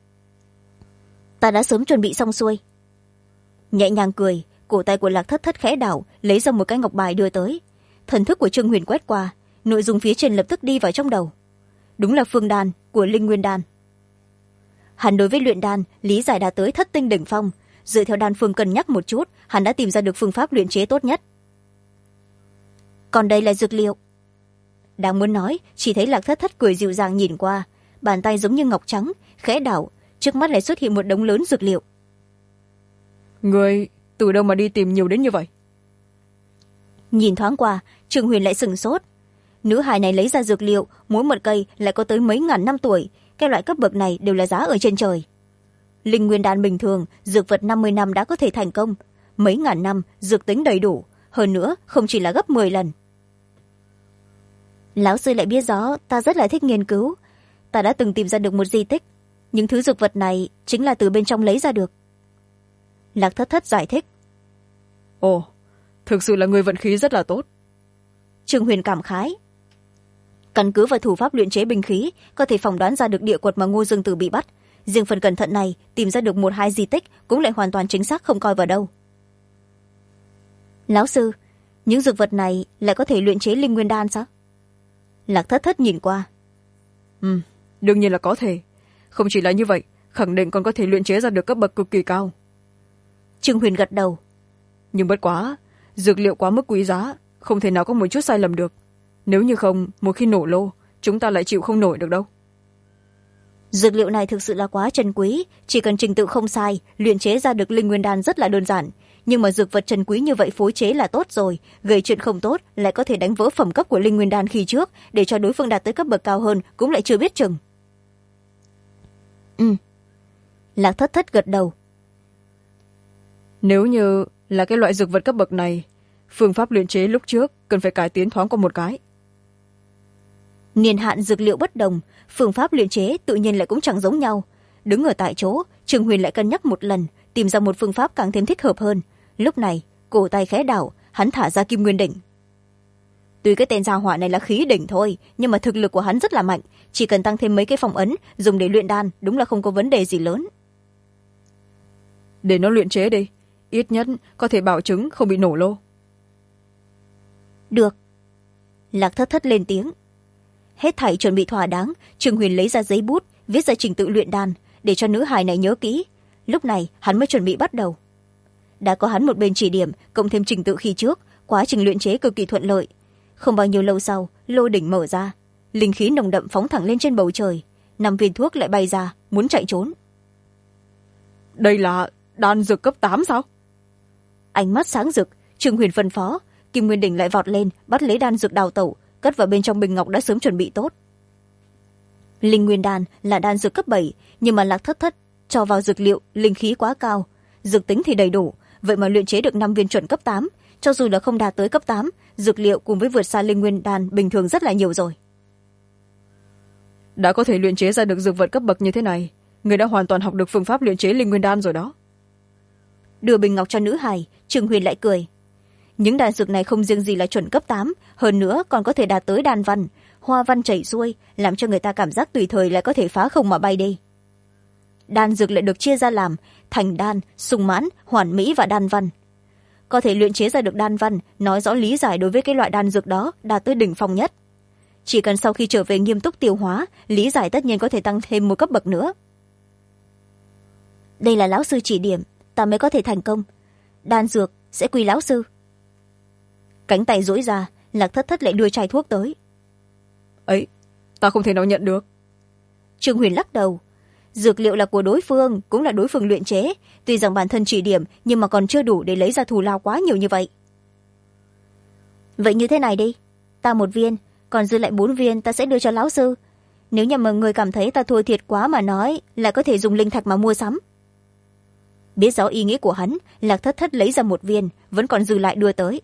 Ta đã sớm chuẩn bị xong xuôi. Nhẹ nhàng cười, cổ tay của Lạc Thất Thất khẽ đảo, lấy ra một cái ngọc bài đưa tới. Thần thức của Trương Huyền quét qua, nội dung phía trên lập tức đi vào trong đầu. Đúng là phương đan của linh nguyên đan. Hắn đối với luyện đan lý giải đã tới thất tinh đỉnh phong, dựa theo đan phương cân nhắc một chút, hắn đã tìm ra được phương pháp luyện chế tốt nhất. Còn đây là dược liệu. Đang muốn nói, chỉ thấy Lạc Thất Thất cười dịu dàng nhìn qua, bàn tay giống như ngọc trắng, khẽ đảo, trước mắt lại xuất hiện một đống lớn dược liệu. Người từ đâu mà đi tìm nhiều đến như vậy? Nhìn thoáng qua, Trương Huyền lại sửng sốt. Nữ hài này lấy ra dược liệu, mỗi một cây lại có tới mấy ngàn năm tuổi, cái loại cấp bậc này đều là giá ở trên trời. Linh nguyên đan bình thường, dược vật 50 năm đã có thể thành công, mấy ngàn năm dược tính đầy đủ, hơn nữa không chỉ là gấp 10 lần. Lão sư lại biết rõ ta rất là thích nghiên cứu, ta đã từng tìm ra được một di tích, những thứ dược vật này chính là từ bên trong lấy ra được. Lạc Thất Thất giải thích. Ồ, thực sự là người vận khí rất là tốt. Trương Huyền cảm khái. Căn cứ vào thủ pháp luyện chế binh khí, có thể phỏng đoán ra được địa quật mà Ngô Dương Tử bị bắt. Riêng phần cẩn thận này, tìm ra được 1-2 di tích cũng lại hoàn toàn chính xác, không coi vào đâu. Lão sư, những dược vật này lại có thể luyện chế linh nguyên đan sao? Lạc Thất Thất nhìn qua. Đương nhiên là có thể. Không chỉ là như vậy, khẳng định còn có thể luyện chế ra được cấp bậc cực kỳ cao. Trương Huyền gật đầu. Nhưng bất quá, dược liệu quá mức quý giá, không thể nào có một chút sai lầm được. Nếu như không, một khi nổ lô, chúng ta lại chịu không nổi được đâu. Dược liệu này thực sự là quá trân quý, chỉ cần trình tự không sai, luyện chế ra được linh nguyên đan rất là đơn giản. Nhưng mà dược vật trân quý như vậy phối chế là tốt rồi, gây chuyện không tốt lại có thể đánh vỡ phẩm cấp của linh nguyên đan khi trước, để cho đối phương đạt tới cấp bậc cao hơn cũng lại chưa biết chừng. Lạc Thất Thất gật đầu. Nếu như là cái loại dược vật cấp bậc này, phương pháp luyện chế lúc trước cần phải cải tiến thoáng qua một cái. Niên hạn dược liệu bất đồng, phương pháp luyện chế tự nhiên lại cũng chẳng giống nhau. Đứng ở tại chỗ, Trương Huyền lại cân nhắc một lần, tìm ra một phương pháp càng thêm thích hợp hơn. Lúc này, cổ tay khẽ đảo, hắn thả ra Kim Nguyên Đỉnh. Tuy cái tên gia hỏa này là khí đỉnh thôi, nhưng mà thực lực của hắn rất là mạnh, chỉ cần tăng thêm mấy cái phong ấn dùng để luyện đan, đúng là không có vấn đề gì lớn. Để nó luyện chế đi, ít nhất có thể bảo chứng không bị nổ lô. Được. Lạc Thất Thất lên tiếng. Hết thảy chuẩn bị thỏa đáng, Trương Huyền lấy ra giấy bút, viết ra trình tự luyện đan, để cho nữ hài này nhớ kỹ. Lúc này, hắn mới chuẩn bị bắt đầu. Đã có hắn một bên chỉ điểm, cộng thêm trình tự khi trước, quá trình luyện chế cực kỳ thuận lợi. Không bao nhiêu lâu sau, lô đỉnh mở ra. linh khí nồng đậm phóng thẳng lên trên bầu trời. 5 viên thuốc lại bay ra muốn chạy trốn. Đây là đan dược cấp 8 sao? Ánh mắt sáng rực, Trương Huyền phân phó. Kim Nguyên Đỉnh lại vọt lên bắt lấy đan dược đào tẩu, cất vào bên trong bình ngọc đã sớm chuẩn bị tốt. Linh nguyên đan là đan dược cấp 7, nhưng mà Lạc Thất Thất cho vào dược liệu linh khí quá cao, dược tính thì đầy đủ, vậy mà luyện chế được 5 viên chuẩn cấp 8. Cho dù là không đạt tới cấp 8, dược liệu cùng với vượt xa linh nguyên đan bình thường rất là nhiều rồi. Đã có thể luyện chế ra được dược vật cấp bậc như thế này, người đã hoàn toàn học được phương pháp luyện chế linh nguyên đan rồi đó. Đưa bình ngọc cho nữ hài, Trương Huyền lại cười. Những đan dược này không riêng gì là chuẩn cấp 8, hơn nữa còn có thể đạt tới đan văn, hoa văn chảy xuôi, làm cho người ta cảm giác tùy thời lại có thể phá không mà bay đi. Đan dược lại được chia ra làm thành đan, sung mãn, hoàn mỹ và đan văn. Có thể luyện chế ra được đan văn, nói rõ lý giải đối với cái loại đan dược đó đạt tới đỉnh phong nhất. Chỉ cần sau khi trở về nghiêm túc tiêu hóa, lý giải tất nhiên có thể tăng thêm một cấp bậc nữa. Đây là lão sư chỉ điểm, ta mới có thể thành công. Đan dược sẽ quy lão sư. Cánh tay duỗi ra, Lạc Thất Thất lại đưa chai thuốc tới. Ấy, ta không thể nào nhận được. Trương Huyền lắc đầu. Dược liệu là của đối phương, cũng là đối phương luyện chế, tuy rằng bản thân chỉ điểm nhưng mà còn chưa đủ để lấy ra thù lao quá nhiều như vậy. Vậy như thế này đi, ta 1 viên, còn dư lại 4 viên ta sẽ đưa cho lão sư. Nếu như mà người cảm thấy ta thua thiệt quá mà nói, là có thể dùng linh thạch mà mua sắm. Biết rõ ý nghĩa của hắn, Lạc Thất Thất lấy ra 1 viên, vẫn còn dư lại đưa tới.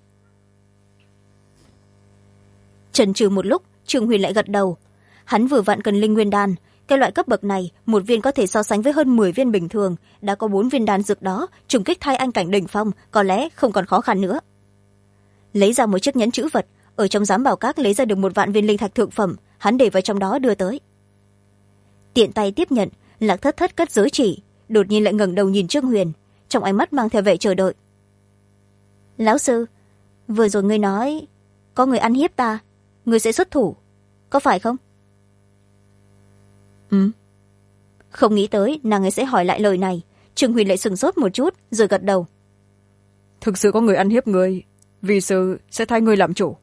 Chần chừ một lúc, Trương Huyền lại gật đầu. Hắn vừa vặn cần linh nguyên đan, cái loại cấp bậc này 1 viên có thể so sánh với hơn 10 viên bình thường, đã có 4 viên đan dược đó, trùng kích thai anh cảnh đỉnh phong có lẽ không còn khó khăn nữa. Lấy ra một chiếc nhẫn trữ vật, ở trong giám bảo các lấy ra được 1 vạn viên linh thạch thượng phẩm, hắn để vào trong đó đưa tới. Tiện tay tiếp nhận, Lạc Thất Thất cất giới chỉ, đột nhiên lại ngẩng đầu nhìn Trương Huyền, trong ánh mắt mang theo vẻ chờ đợi. Lão sư, vừa rồi ngươi nói có người ăn hiếp ta, ngươi sẽ xuất thủ, có phải không? Không nghĩ tới nàng ấy sẽ hỏi lại lời này. Trương Huyền lại sừng sốt một chút rồi gật đầu. Thực sự có người ăn hiếp người, vì sư sẽ thay người làm chủ.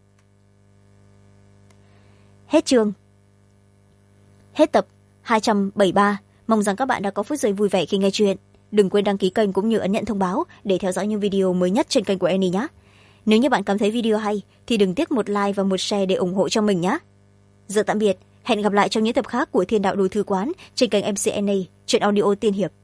Hết chương. Hết tập 273. Mong rằng các bạn đã có phút giây vui vẻ khi nghe chuyện. Đừng quên đăng ký kênh cũng như ấn nhận thông báo để theo dõi những video mới nhất trên kênh của Annie nhé. Nếu như bạn cảm thấy video hay thì đừng tiếc một like và một share để ủng hộ cho mình nhé. Giờ tạm biệt, hẹn gặp lại trong những tập khác của Thiên Đạo Đồ Thư Quán trên kênh MC Annie, truyện audio tiên hiệp.